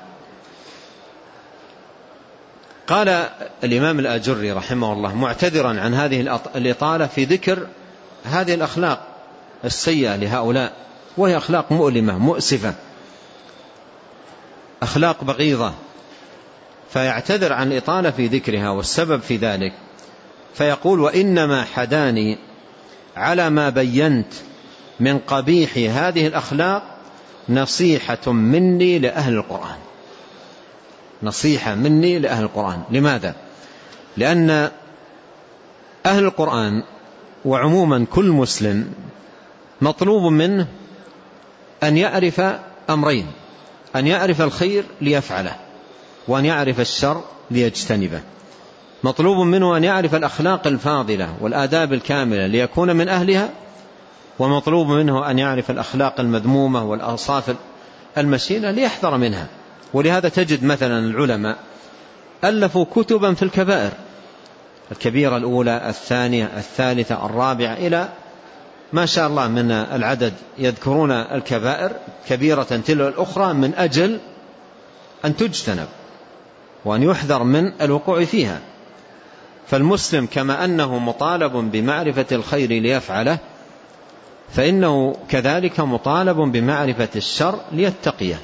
قال الإمام الآجري رحمه الله معتذرا عن هذه الإطالة في ذكر هذه الأخلاق السيئة لهؤلاء، وهي أخلاق مؤلمة مؤسفة، أخلاق بغيضة، فيعتذر عن الإطالة في ذكرها والسبب في ذلك، فيقول: وإنما حداني على ما بينت من قبيح هذه الأخلاق نصيحة مني لأهل القرآن، نصيحة مني لأهل القرآن. لماذا؟ لأن أهل القرآن وعموما كل مسلم مطلوب منه أن يعرف أمرين: أن يعرف الخير ليفعله، وأن يعرف الشر ليجتنبه. مطلوب منه أن يعرف الأخلاق الفاضلة والآداب الكاملة ليكون من أهلها، ومطلوب منه أن يعرف الأخلاق المذمومة والأوصاف المشينة ليحذر منها. ولهذا تجد مثلا العلماء ألفوا كتبا في الكبائر، الكبيرة الأولى، الثانية، الثالثة، الرابعة، إلى ما شاء الله من العدد، يذكرون الكبائر كبيرة تلو الأخرى من أجل أن تجتنب وأن يحذر من الوقوع فيها. فالمسلم كما أنه مطالب بمعرفة الخير ليفعله، فإنه كذلك مطالب بمعرفة الشر ليتقيه.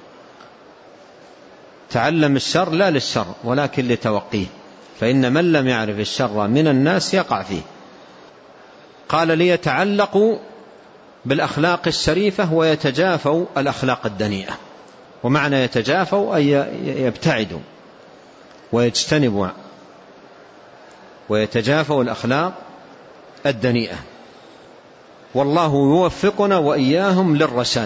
تعلم الشر لا للشر ولكن لتوقيه، فإن من لم يعرف الشر من الناس يقع فيه. قال: ليتعلقوا بالأخلاق الشريفة ويتجافوا الأخلاق الدنيئة. ومعنى يتجافوا أي يبتعدوا ويجتنبوا ويتجافوا الأخلاق الدنيئة. والله يوفقنا وإياهم للرشاد.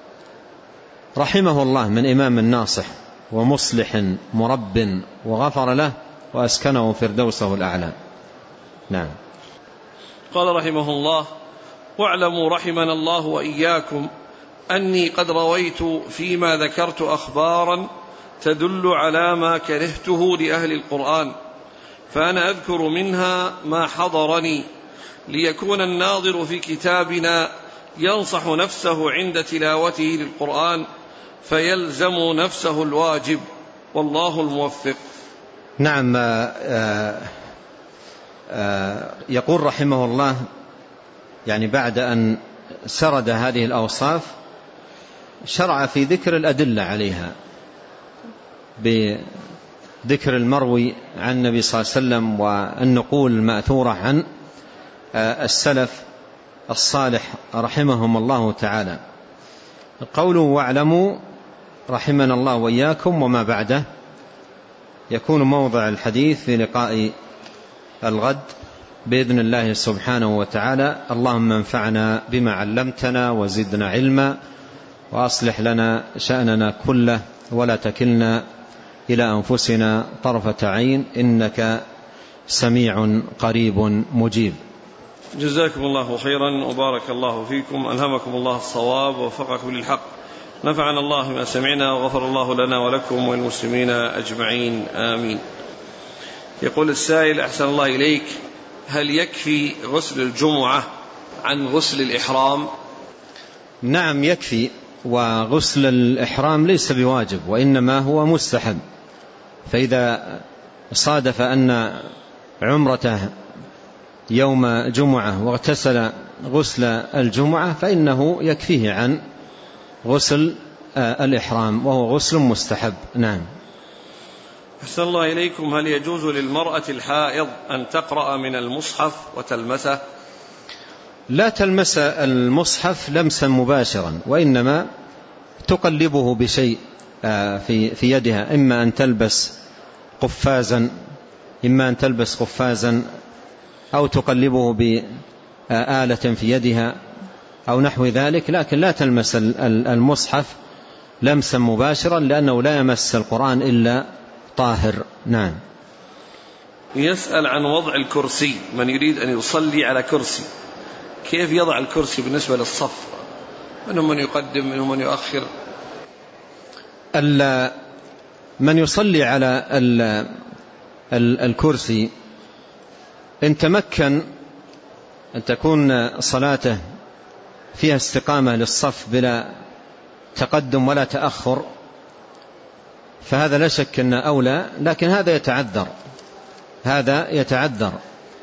رحمه الله من إمام ناصح ومصلح مرب، وغفر له وأسكنه فردوسه الأعلى. نعم. قال رحمه الله: واعلموا رحمنا الله وإياكم أني قد رويت فيما ذكرت أخبارا تدل على ما كرهته لأهل القرآن، فأنا أذكر منها ما حضرني، ليكون الناظر في كتابنا ينصح نفسه عند تلاوته للقرآن فيلزم نفسه الواجب، والله الموفق. نعم. آآ آآ يقول رحمه الله، يعني بعد أن سرد هذه الأوصاف شرع في ذكر الأدلة عليها، بذكر المروي عن النبي صلى الله عليه وسلم والنقول المأثورة عن السلف الصالح رحمهم الله تعالى. قوله واعلموا رحمنا الله وإياكم وما بعده يكون موضع الحديث في لقاء الغد بإذن الله سبحانه وتعالى. اللهم انفعنا بما علمتنا وزدنا علما، وأصلح لنا شأننا كله، ولا تكلنا إلى أنفسنا طرفة عين، إنك سميع قريب مجيب. جزاكم الله خيرا وبارك الله فيكم، ألهمكم الله الصواب ووفقكم للحق، نفعنا الله ما سمعنا وغفر الله لنا ولكم والمسلمين أجمعين، آمين. يقول السائل: أحسن الله إليك، هل يكفي غسل الجمعة عن غسل الإحرام؟ نعم يكفي، وغسل الإحرام ليس بواجب وإنما هو مستحب. فإذا صادف أن عمرته يوم جمعة واغتسل غسل الجمعة فإنه يكفيه عن غسل الإحرام، وهو غسل مستحب. نعم. أحسن الله إليكم. هل يجوز للمرأة الحائض أن تقرأ من المصحف وتلمسه؟ لا تلمس المصحف لمسا مباشرا، وإنما تقلبه بشيء في في يدها، إما أن تلبس قفازا إما أن تلبس قفازا أو تقلبه بآلة في يدها أو نحو ذلك، لكن لا تلمس المصحف لمسا مباشرا، لأنه لا يمس القرآن إلا طاهر. نعم. يسأل عن وضع الكرسي، من يريد أن يصلي على كرسي كيف يضع الكرسي بالنسبة للصف؟ منهم من يقدم منهم من يؤخر. من يصلي على الكرسي إن تمكن أن تكون صلاته فيها استقامة للصف بلا تقدم ولا تأخر، فهذا لا شك أنه أولى، لكن هذا يتعذر هذا يتعذر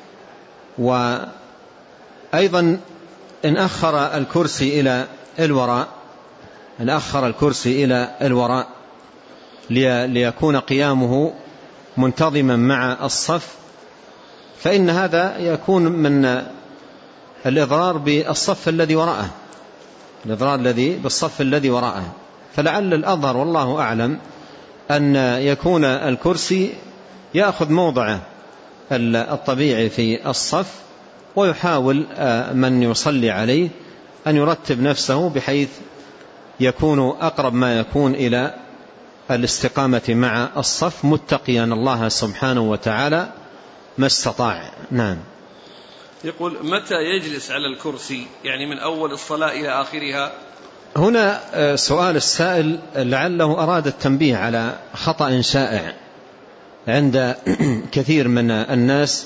وأيضا إن أخر الكرسي إلى الوراء إن أخر الكرسي إلى الوراء ليكون قيامه منتظما مع الصف، فإن هذا يكون من الإضرار بالصف الذي وراءه الإضرار الذي بالصف الذي وراءه فلعل الأظهر والله أعلم أن يكون الكرسي يأخذ موضعه الطبيعي في الصف، ويحاول من يصلي عليه أن يرتب نفسه بحيث يكون أقرب ما يكون إلى الاستقامة مع الصف، متقيا الله سبحانه وتعالى ما استطاع. نعم. يقول متى يجلس على الكرسي، يعني من أول الصلاة إلى آخرها؟ هنا سؤال السائل لعله أراد التنبيه على خطأ شائع عند كثير من الناس،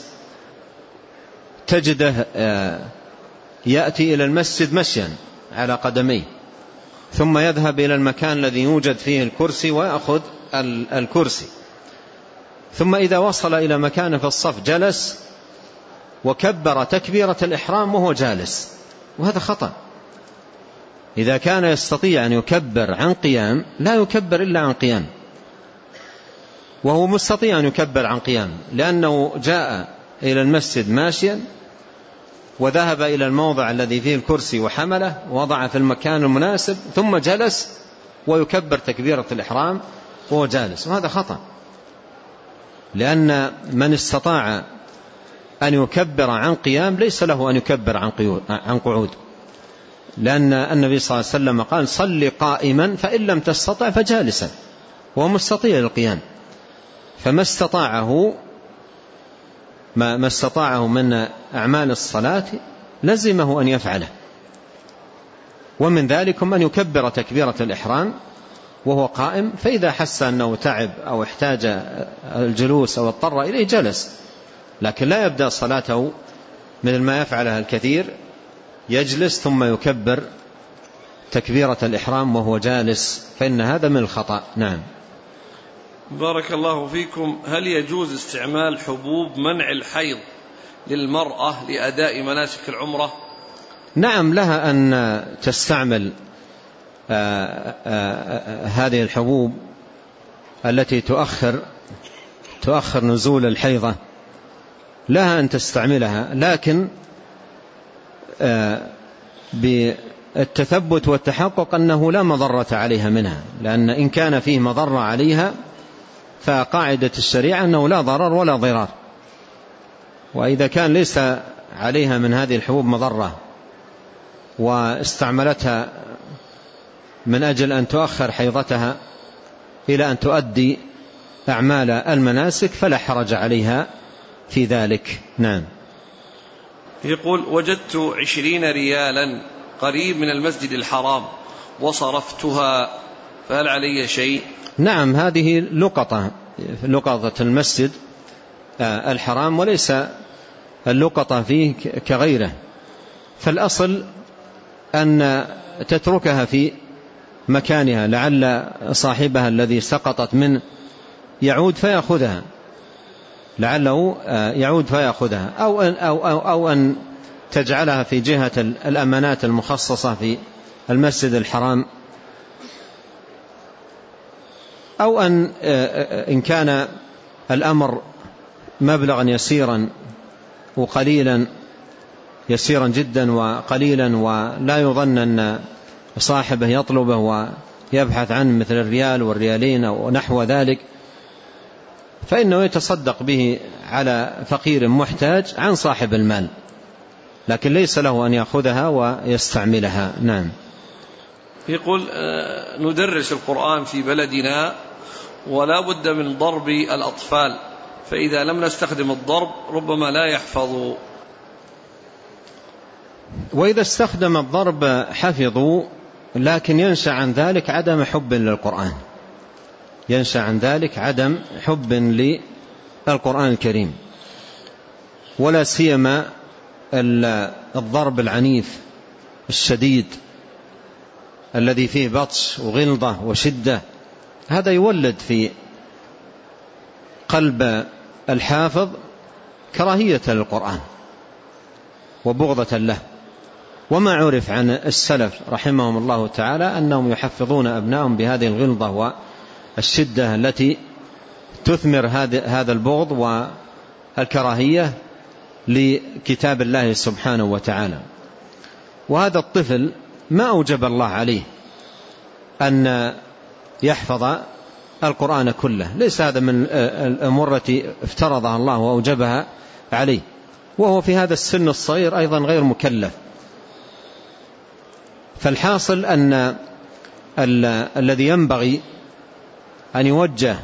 تجده يأتي إلى المسجد مشيا على قدميه، ثم يذهب إلى المكان الذي يوجد فيه الكرسي ويأخذ الكرسي، ثم إذا وصل إلى مكانه في الصف جلس وكبر تكبيرة الإحرام وهو جالس، وهذا خطأ. إذا كان يستطيع أن يكبر عن قيام لا يكبر إلا عن قيام، وهو مستطيع أن يكبر عن قيام لأنه جاء إلى المسجد ماشيا وذهب إلى الموضع الذي فيه الكرسي وحمله ووضع في المكان المناسب ثم جلس ويكبر تكبيرة الإحرام وهو جالس، وهذا خطأ. لأن من استطاع أن يكبر عن قيام ليس له أن يكبر عن قعود، لأن النبي صلى الله عليه وسلم قال صل قائما فإن لم تستطع فجالسا، وهو مستطيع للقيام، فما استطاعه ما, ما استطاعه من أعمال الصلاة لزمه أن يفعله، ومن ذلكم أن يكبر تكبيرة الإحرام وهو قائم، فإذا حس أنه تعب أو احتاج الجلوس أو اضطر إليه جلس، لكن لا يبدأ صلاته مثل ما يفعلها الكثير، يجلس ثم يكبر تكبيرة الإحرام وهو جالس، فإن هذا من الخطأ. نعم. بارك الله فيكم. هل يجوز استعمال حبوب منع الحيض للمرأة لأداء مناسك العمرة؟ نعم، لها أن تستعمل آآ آآ هذه الحبوب التي تؤخر تؤخر نزول الحيضة، لها أن تستعملها، لكن بالتثبت والتحقق أنه لا مضرة عليها منها، لأن إن كان فيه مضرة عليها فقاعدة الشريعة أنه لا ضرر ولا ضرار، وإذا كان ليس عليها من هذه الحبوب مضرة واستعملتها من أجل أن تؤخر حيضتها إلى أن تؤدي أعمال المناسك فلا حرج عليها في ذلك. نعم. يقول وجدت عشرين ريالا قريب من المسجد الحرام وصرفتها، فهل علي شيء؟ نعم، هذه لقطة لقطة المسجد الحرام وليس اللقطة فيه كغيره، فالأصل أن تتركها في مكانها، لعل صاحبها الذي سقطت منه يعود فيأخذها لعله يعود فيأخذها أو أن, أو, أو, أو أن تجعلها في جهة الأمانات المخصصة في المسجد الحرام أو أن إن كان الأمر مبلغا يسيرا وقليلا يسيرا جدا وقليلا ولا يظن أن صاحبه يطلبه ويبحث عنه مثل الريال والريالين أو نحو ذلك، فإنه يتصدق به على فقير محتاج عن صاحب المال، لكن ليس له أن يأخذها ويستعملها. نعم. يقول ندرس القرآن في بلدنا ولا بد من ضرب الأطفال، فإذا لم نستخدم الضرب ربما لا يحفظوا. وإذا استخدم الضرب حفظوا، لكن ينشأ عن ذلك عدم حب للقرآن، ينشأ عن ذلك عدم حب للقرآن الكريم، ولا سيما الضرب العنيف الشديد الذي فيه بطش وغلظة وشدة، هذا يولد في قلب الحافظ كراهية للقرآن وبغضة له. وما عرف عن السلف رحمهم الله تعالى أنهم يحفظون أبنائهم بهذه الغلظة والشدة التي تثمر هذا البغض والكراهية لكتاب الله سبحانه وتعالى. وهذا الطفل ما أوجب الله عليه أن يحفظ القرآن كله، ليس هذا من الأمور التي افترضها الله وأوجبها عليه، وهو في هذا السن الصغير أيضا غير مكلف. فالحاصل أن الذي ينبغي أن يوجه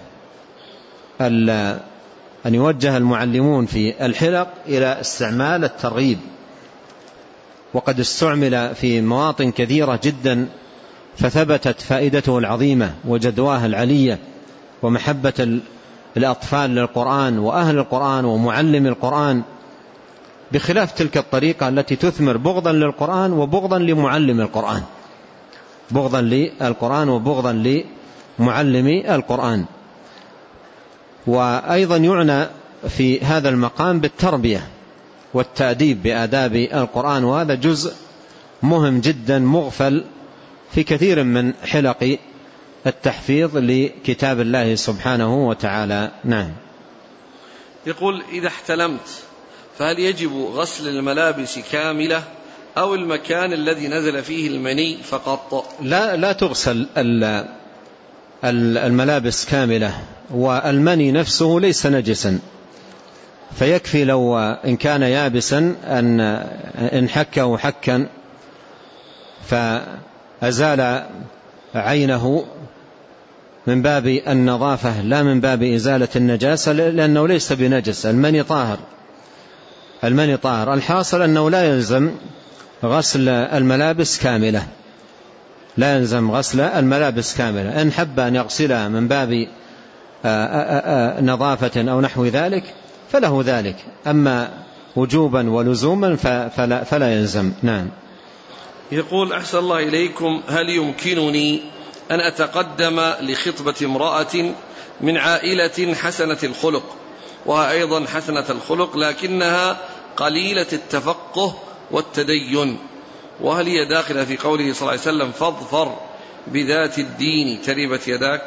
أن يوجه المعلمون في الحلق إلى استعمال الترغيب، وقد استعمل في مواطن كثيرة جدا فثبتت فائدته العظيمة وجدواها العلية ومحبة الأطفال للقرآن وأهل القرآن ومعلم القرآن، بخلاف تلك الطريقة التي تثمر بغضا للقرآن وبغضا لمعلم القرآن، بغضا للقرآن وبغضا لمعلم القرآن. وأيضا يعنى في هذا المقام بالتربية والتأديب بآداب القرآن، وهذا جزء مهم جدا مغفل في كثير من حلق التحفيظ لكتاب الله سبحانه وتعالى. نعم. يقول إذا احتلمت فهل يجب غسل الملابس كاملة أو المكان الذي نزل فيه المني فقط؟ لا, لا تغسل الملابس كاملة، والمني نفسه ليس نجسا، فيكفي لو إن كان يابسا أن إن حكه حكا فأزال عينه من باب النظافة لا من باب إزالة النجاسة، لأنه ليس بنجس، المني طاهر، المني طاهر. الحاصل أنه لا يلزم غسل الملابس كاملة، لا يلزم غسل الملابس كاملة، إن حب أن يغسلها من باب نظافة أو نحو ذلك فله ذلك، أما وجوبا ولزوما فلا, فلا يلزم. نعم. يقول أحسن الله إليكم، هل يمكنني أن أتقدم لخطبة امرأة من عائلة حسنة الخلق وها أيضا حسنة الخلق لكنها قليلة التفقه والتدين، وهل هي داخلة في قوله صلى الله عليه وسلم فاظفر بذات الدين تربت يداك؟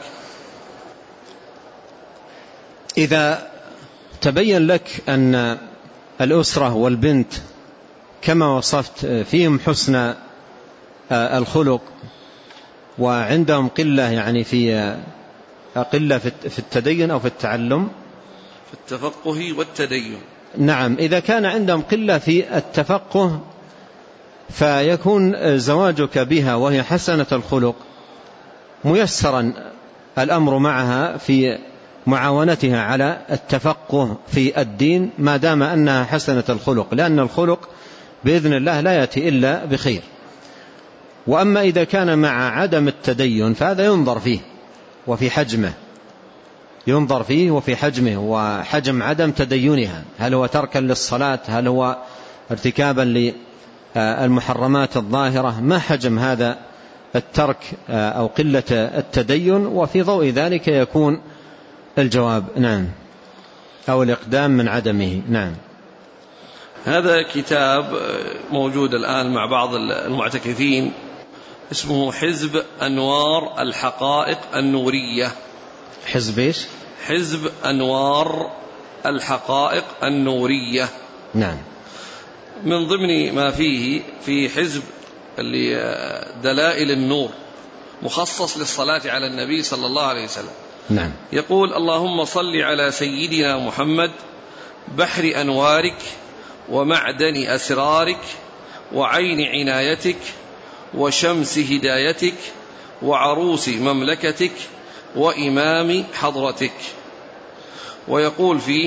إذا تبين لك أن الأسرة والبنت كما وصفت فيهم حسن الخلق وعندهم قلة يعني في قلة في التدين أو في التعلم، في التفقه والتدين. نعم، إذا كان عندهم قلة في التفقه فيكون زواجك بها وهي حسنة الخلق ميسرا الأمر معها في معاونتها على التفقه في الدين ما دام أنها حسنة الخلق، لأن الخلق بإذن الله لا يأتي إلا بخير. وأما إذا كان مع عدم التدين فهذا ينظر فيه وفي حجمه، ينظر فيه وفي حجمه وحجم عدم تدينها، هل هو تركا للصلاة، هل هو ارتكابا للمحرمات الظاهرة، ما حجم هذا الترك أو قلة التدين، وفي ضوء ذلك يكون الجواب نعم أو الإقدام من عدمه. نعم. هذا كتاب موجود الآن مع بعض المعتكفين اسمه حزب أنوار الحقائق النورية حزب إيش؟ حزب أنوار الحقائق النورية. نعم. من ضمن ما فيه في حزب دلائل النور مخصص للصلاة على النبي صلى الله عليه وسلم. نعم. يقول: اللهم صل على سيدنا محمد بحر أنوارك ومعدن أسرارك وعين عنايتك وشمس هدايتك وعروس مملكتك وإمام حضرتك. ويقول فيه: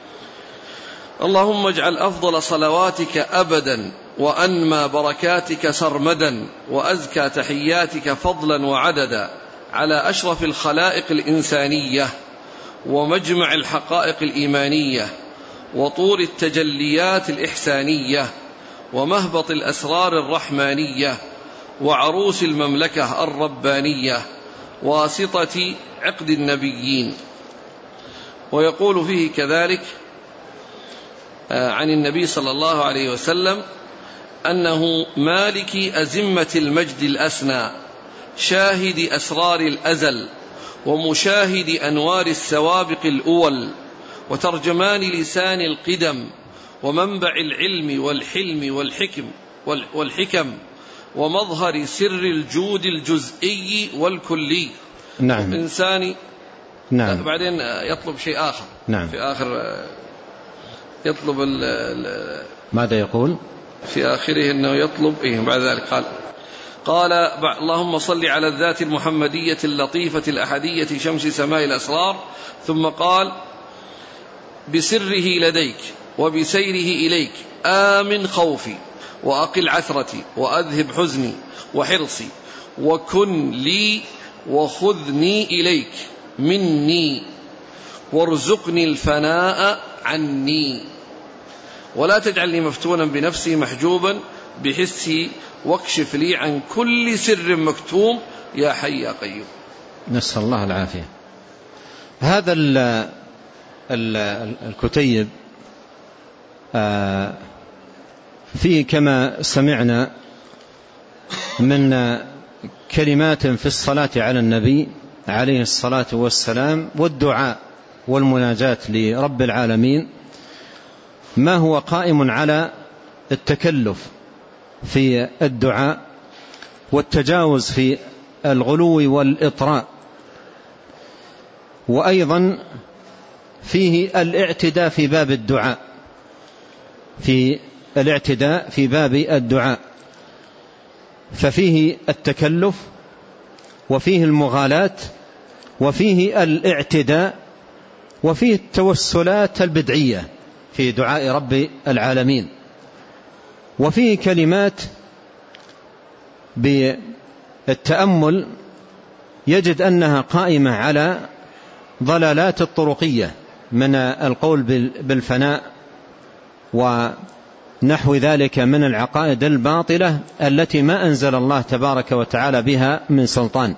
اللهم اجعل أفضل صلواتك أبدا وأنمى بركاتك سرمدا وأزكى تحياتك فضلا وعددا على أشرف الخلائق الإنسانية ومجمع الحقائق الإيمانية وطور التجليات الإحسانية ومهبط الأسرار الرحمانية وعروس المملكة الربانية واسطة عقد النبيين. ويقول فيه كذلك عن النبي صلى الله عليه وسلم أنه مالك أزمة المجد الأسنى شاهد أسرار الأزل ومشاهد أنوار السوابق الأول وترجمان لسان القدم ومنبع العلم والحلم والحكم والحكم ومظهر سر الجود الجزئي والكلي. نعم. إنساني. نعم. بعدين يطلب شيء آخر. نعم. في آخر يطلب ال ال ماذا يقول في آخره؟ أنه يطلب إيه بعد ذلك قال قال اللهم صل على الذات المحمدية اللطيفة الأحدية شمس سماء الأسرار. ثم قال: بسره لديك وبسيره إليك آمن خوفي وأقل عثرتي وأذهب حزني وحرصي وكن لي وخذني إليك مني وارزقني الفناء عني ولا تجعلني مفتونا بنفسي محجوبا بحسي واكشف لي عن كل سر مكتوم يا حي يا قيوم. نسأل الله العافية. هذا ال ال الكتيب فيه كما سمعنا من كلمات في الصلاة على النبي عليه الصلاة والسلام والدعاء والمناجاة لرب العالمين ما هو قائم على التكلف في الدعاء والتجاوز في الغلو والإطراء، وأيضا فيه الاعتداء في باب الدعاء في الاعتداء في باب الدعاء ففيه التكلف وفيه المغالاة وفيه الاعتداء وفيه التوسلات البدعية في دعاء رب العالمين، وفيه كلمات بالتأمل يجد أنها قائمة على ضلالات الطرقية من القول بالفناء ونحو ذلك من العقائد الباطلة التي ما أنزل الله تبارك وتعالى بها من سلطان.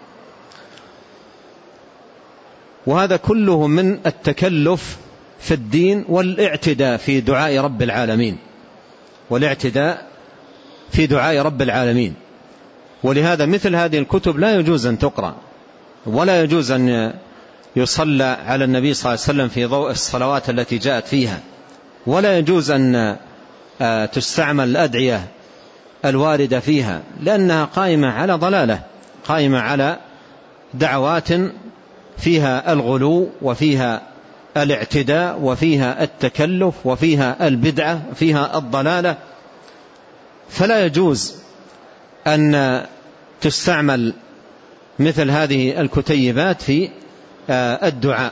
وهذا كله من التكلف في الدين والاعتداء في دعاء رب العالمين والاعتداء في دعاء رب العالمين. ولهذا مثل هذه الكتب لا يجوز أن تقرأ ولا يجوز أن يصلى على النبي صلى الله عليه وسلم في ضوء الصلوات التي جاءت فيها، ولا يجوز أن تستعمل الأدعية الواردة فيها، لأنها قائمة على ضلالة، قائمة على دعوات فيها الغلو وفيها الاعتداء وفيها التكلف وفيها البدعة وفيها الضلالة. فلا يجوز أن تستعمل مثل هذه الكتيبات في الدعاء.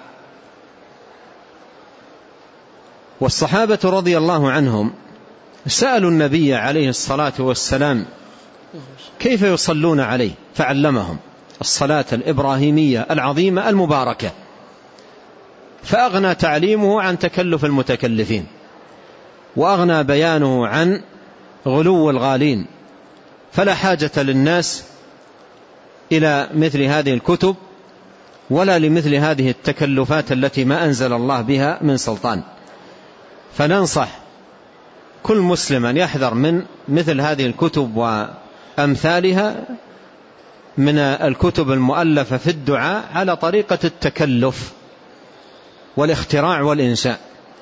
والصحابة رضي الله عنهم سألوا النبي عليه الصلاة والسلام كيف يصلون عليه فعلمهم الصلاة الإبراهيمية العظيمة المباركة، فأغنى تعليمه عن تكلف المتكلفين وأغنى بيانه عن غلو الغالين، فلا حاجة للناس إلى مثل هذه الكتب ولا لمثل هذه التكلفات التي ما أنزل الله بها من سلطان. فننصح كل مسلم أن يحذر من مثل هذه الكتب وأمثالها من الكتب المؤلفة في الدعاء على طريقة التكلف والاختراع والإنشاء،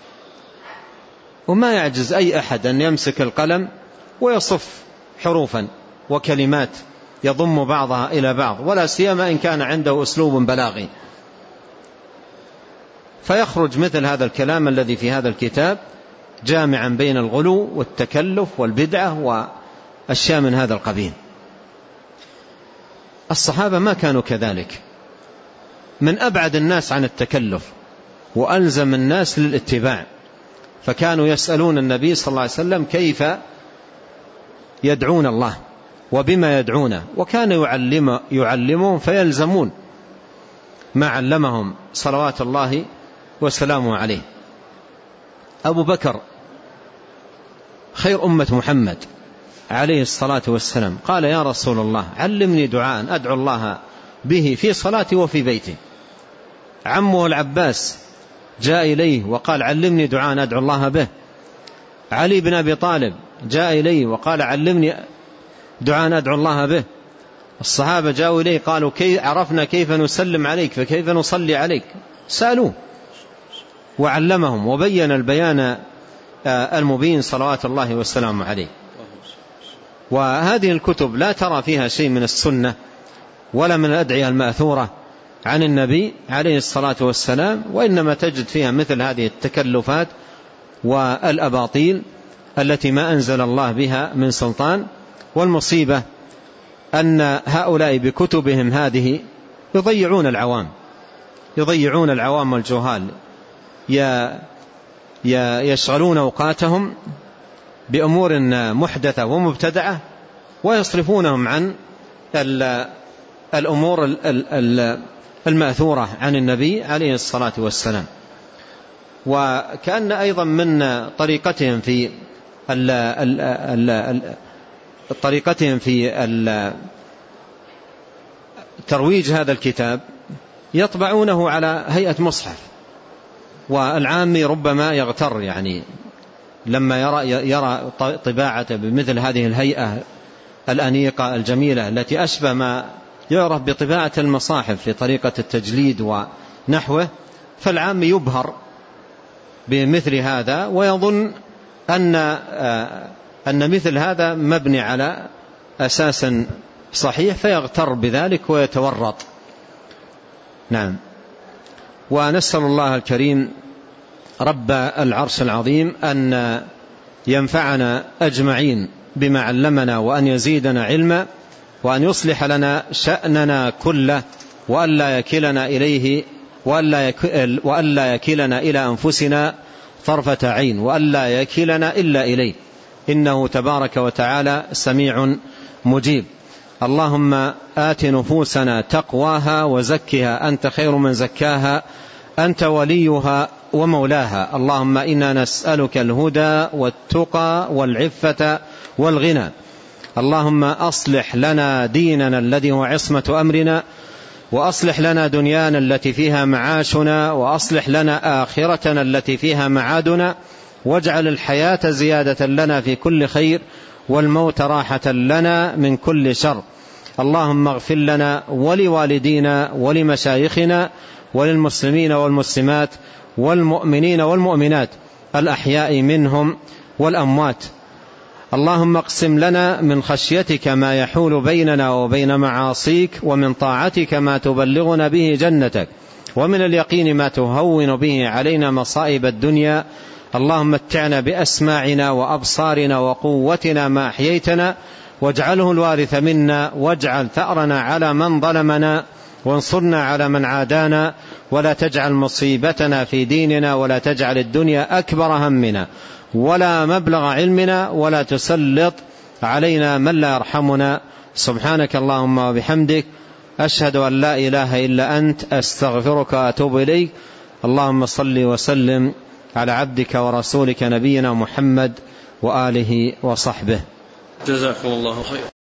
وما يعجز أي أحد أن يمسك القلم ويصف حروفا وكلمات يضم بعضها إلى بعض، ولا سيما إن كان عنده أسلوب بلاغي، فيخرج مثل هذا الكلام الذي في هذا الكتاب جامعا بين الغلو والتكلف والبدعة وأشياء من هذا القبيل. الصحابة ما كانوا كذلك، من أبعد الناس عن التكلف وألزم الناس للاتباع، فكانوا يسألون النبي صلى الله عليه وسلم كيف يدعون الله وبما يدعونه، وكان يعلم يعلمهم فيلزمون ما علمهم صلوات الله وسلامه عليه. أبو بكر خير أمة محمد عليه الصلاة والسلام قال يا رسول الله علمني دعاء أدعو الله به في صلاتي وفي بيتي. عمه العباس جاء إليه وقال علمني دعاء أدعو الله به. علي بن أبي طالب جاء إليه وقال علمني دعاء أدعو الله به. الصحابة جاءوا إليه قالوا كي عرفنا كيف نسلم عليك فكيف نصلي عليك، سألوه وعلمهم وبين البيان المبين صلوات الله والسلام عليه. وهذه الكتب لا ترى فيها شيء من السنة ولا من الأدعية المأثورة عن النبي عليه الصلاة والسلام، وإنما تجد فيها مثل هذه التكلفات والأباطيل التي ما أنزل الله بها من سلطان. والمصيبة أن هؤلاء بكتبهم هذه يضيعون العوام يضيعون العوام والجهال، يشغلون أوقاتهم بأمور محدثة ومبتدعة ويصرفونهم عن الأمور المأثورة عن النبي عليه الصلاة والسلام. وكأن أيضا من طريقتهم في طريقتهم في ترويج هذا الكتاب يطبعونه على هيئة مصحف، والعامي ربما يغتر يعني لما يرى, يرى طباعة بمثل هذه الهيئة الأنيقة الجميلة التي أشبه ما يعرف بطباعة المصاحف في طريقة التجليد ونحوه، فالعامي يبهر بمثل هذا ويظن أن, أن مثل هذا مبني على أساس صحيح فيغتر بذلك ويتورط. نعم. ونسأل الله الكريم رب العرش العظيم أن ينفعنا أجمعين بما علمنا وأن يزيدنا علما وأن يصلح لنا شأننا كله وألا يكلنا إليه وألا يكلنا إلى أنفسنا طرفة عين وألا يكلنا إلا إليه، إنه تبارك وتعالى سميع مجيب. اللهم آت نفوسنا تقواها وزكها أنت خير من زكاها أنت وليها ومولاها. اللهم إنا نسألك الهدى والتقى والعفة والغنى. اللهم أصلح لنا ديننا الذي هو عصمة أمرنا، وأصلح لنا دنيانا التي فيها معاشنا، وأصلح لنا آخرتنا التي فيها معادنا، واجعل الحياة زيادة لنا في كل خير والموت راحة لنا من كل شر. اللهم اغفر لنا ولوالدينا ولمشايخنا وللمسلمين والمسلمات والمؤمنين والمؤمنات الأحياء منهم والأموات. اللهم اقسم لنا من خشيتك ما يحول بيننا وبين معاصيك، ومن طاعتك ما تبلغنا به جنتك، ومن اليقين ما تهون به علينا مصائب الدنيا. اللهم متعنا بأسماعنا وأبصارنا وقوتنا ما أحييتنا، واجعله الوارث منا، واجعل ثأرنا على من ظلمنا، وانصرنا على من عادانا، ولا تجعل مصيبتنا في ديننا، ولا تجعل الدنيا أكبر همنا ولا مبلغ علمنا، ولا تسلط علينا من لا يرحمنا. سبحانك اللهم وبحمدك، أشهد أن لا إله إلا أنت، أستغفرك وأتوب إليك. اللهم صل وسلم على عبدك ورسولك نبينا محمد وآله وصحبه. جزاكم الله خير.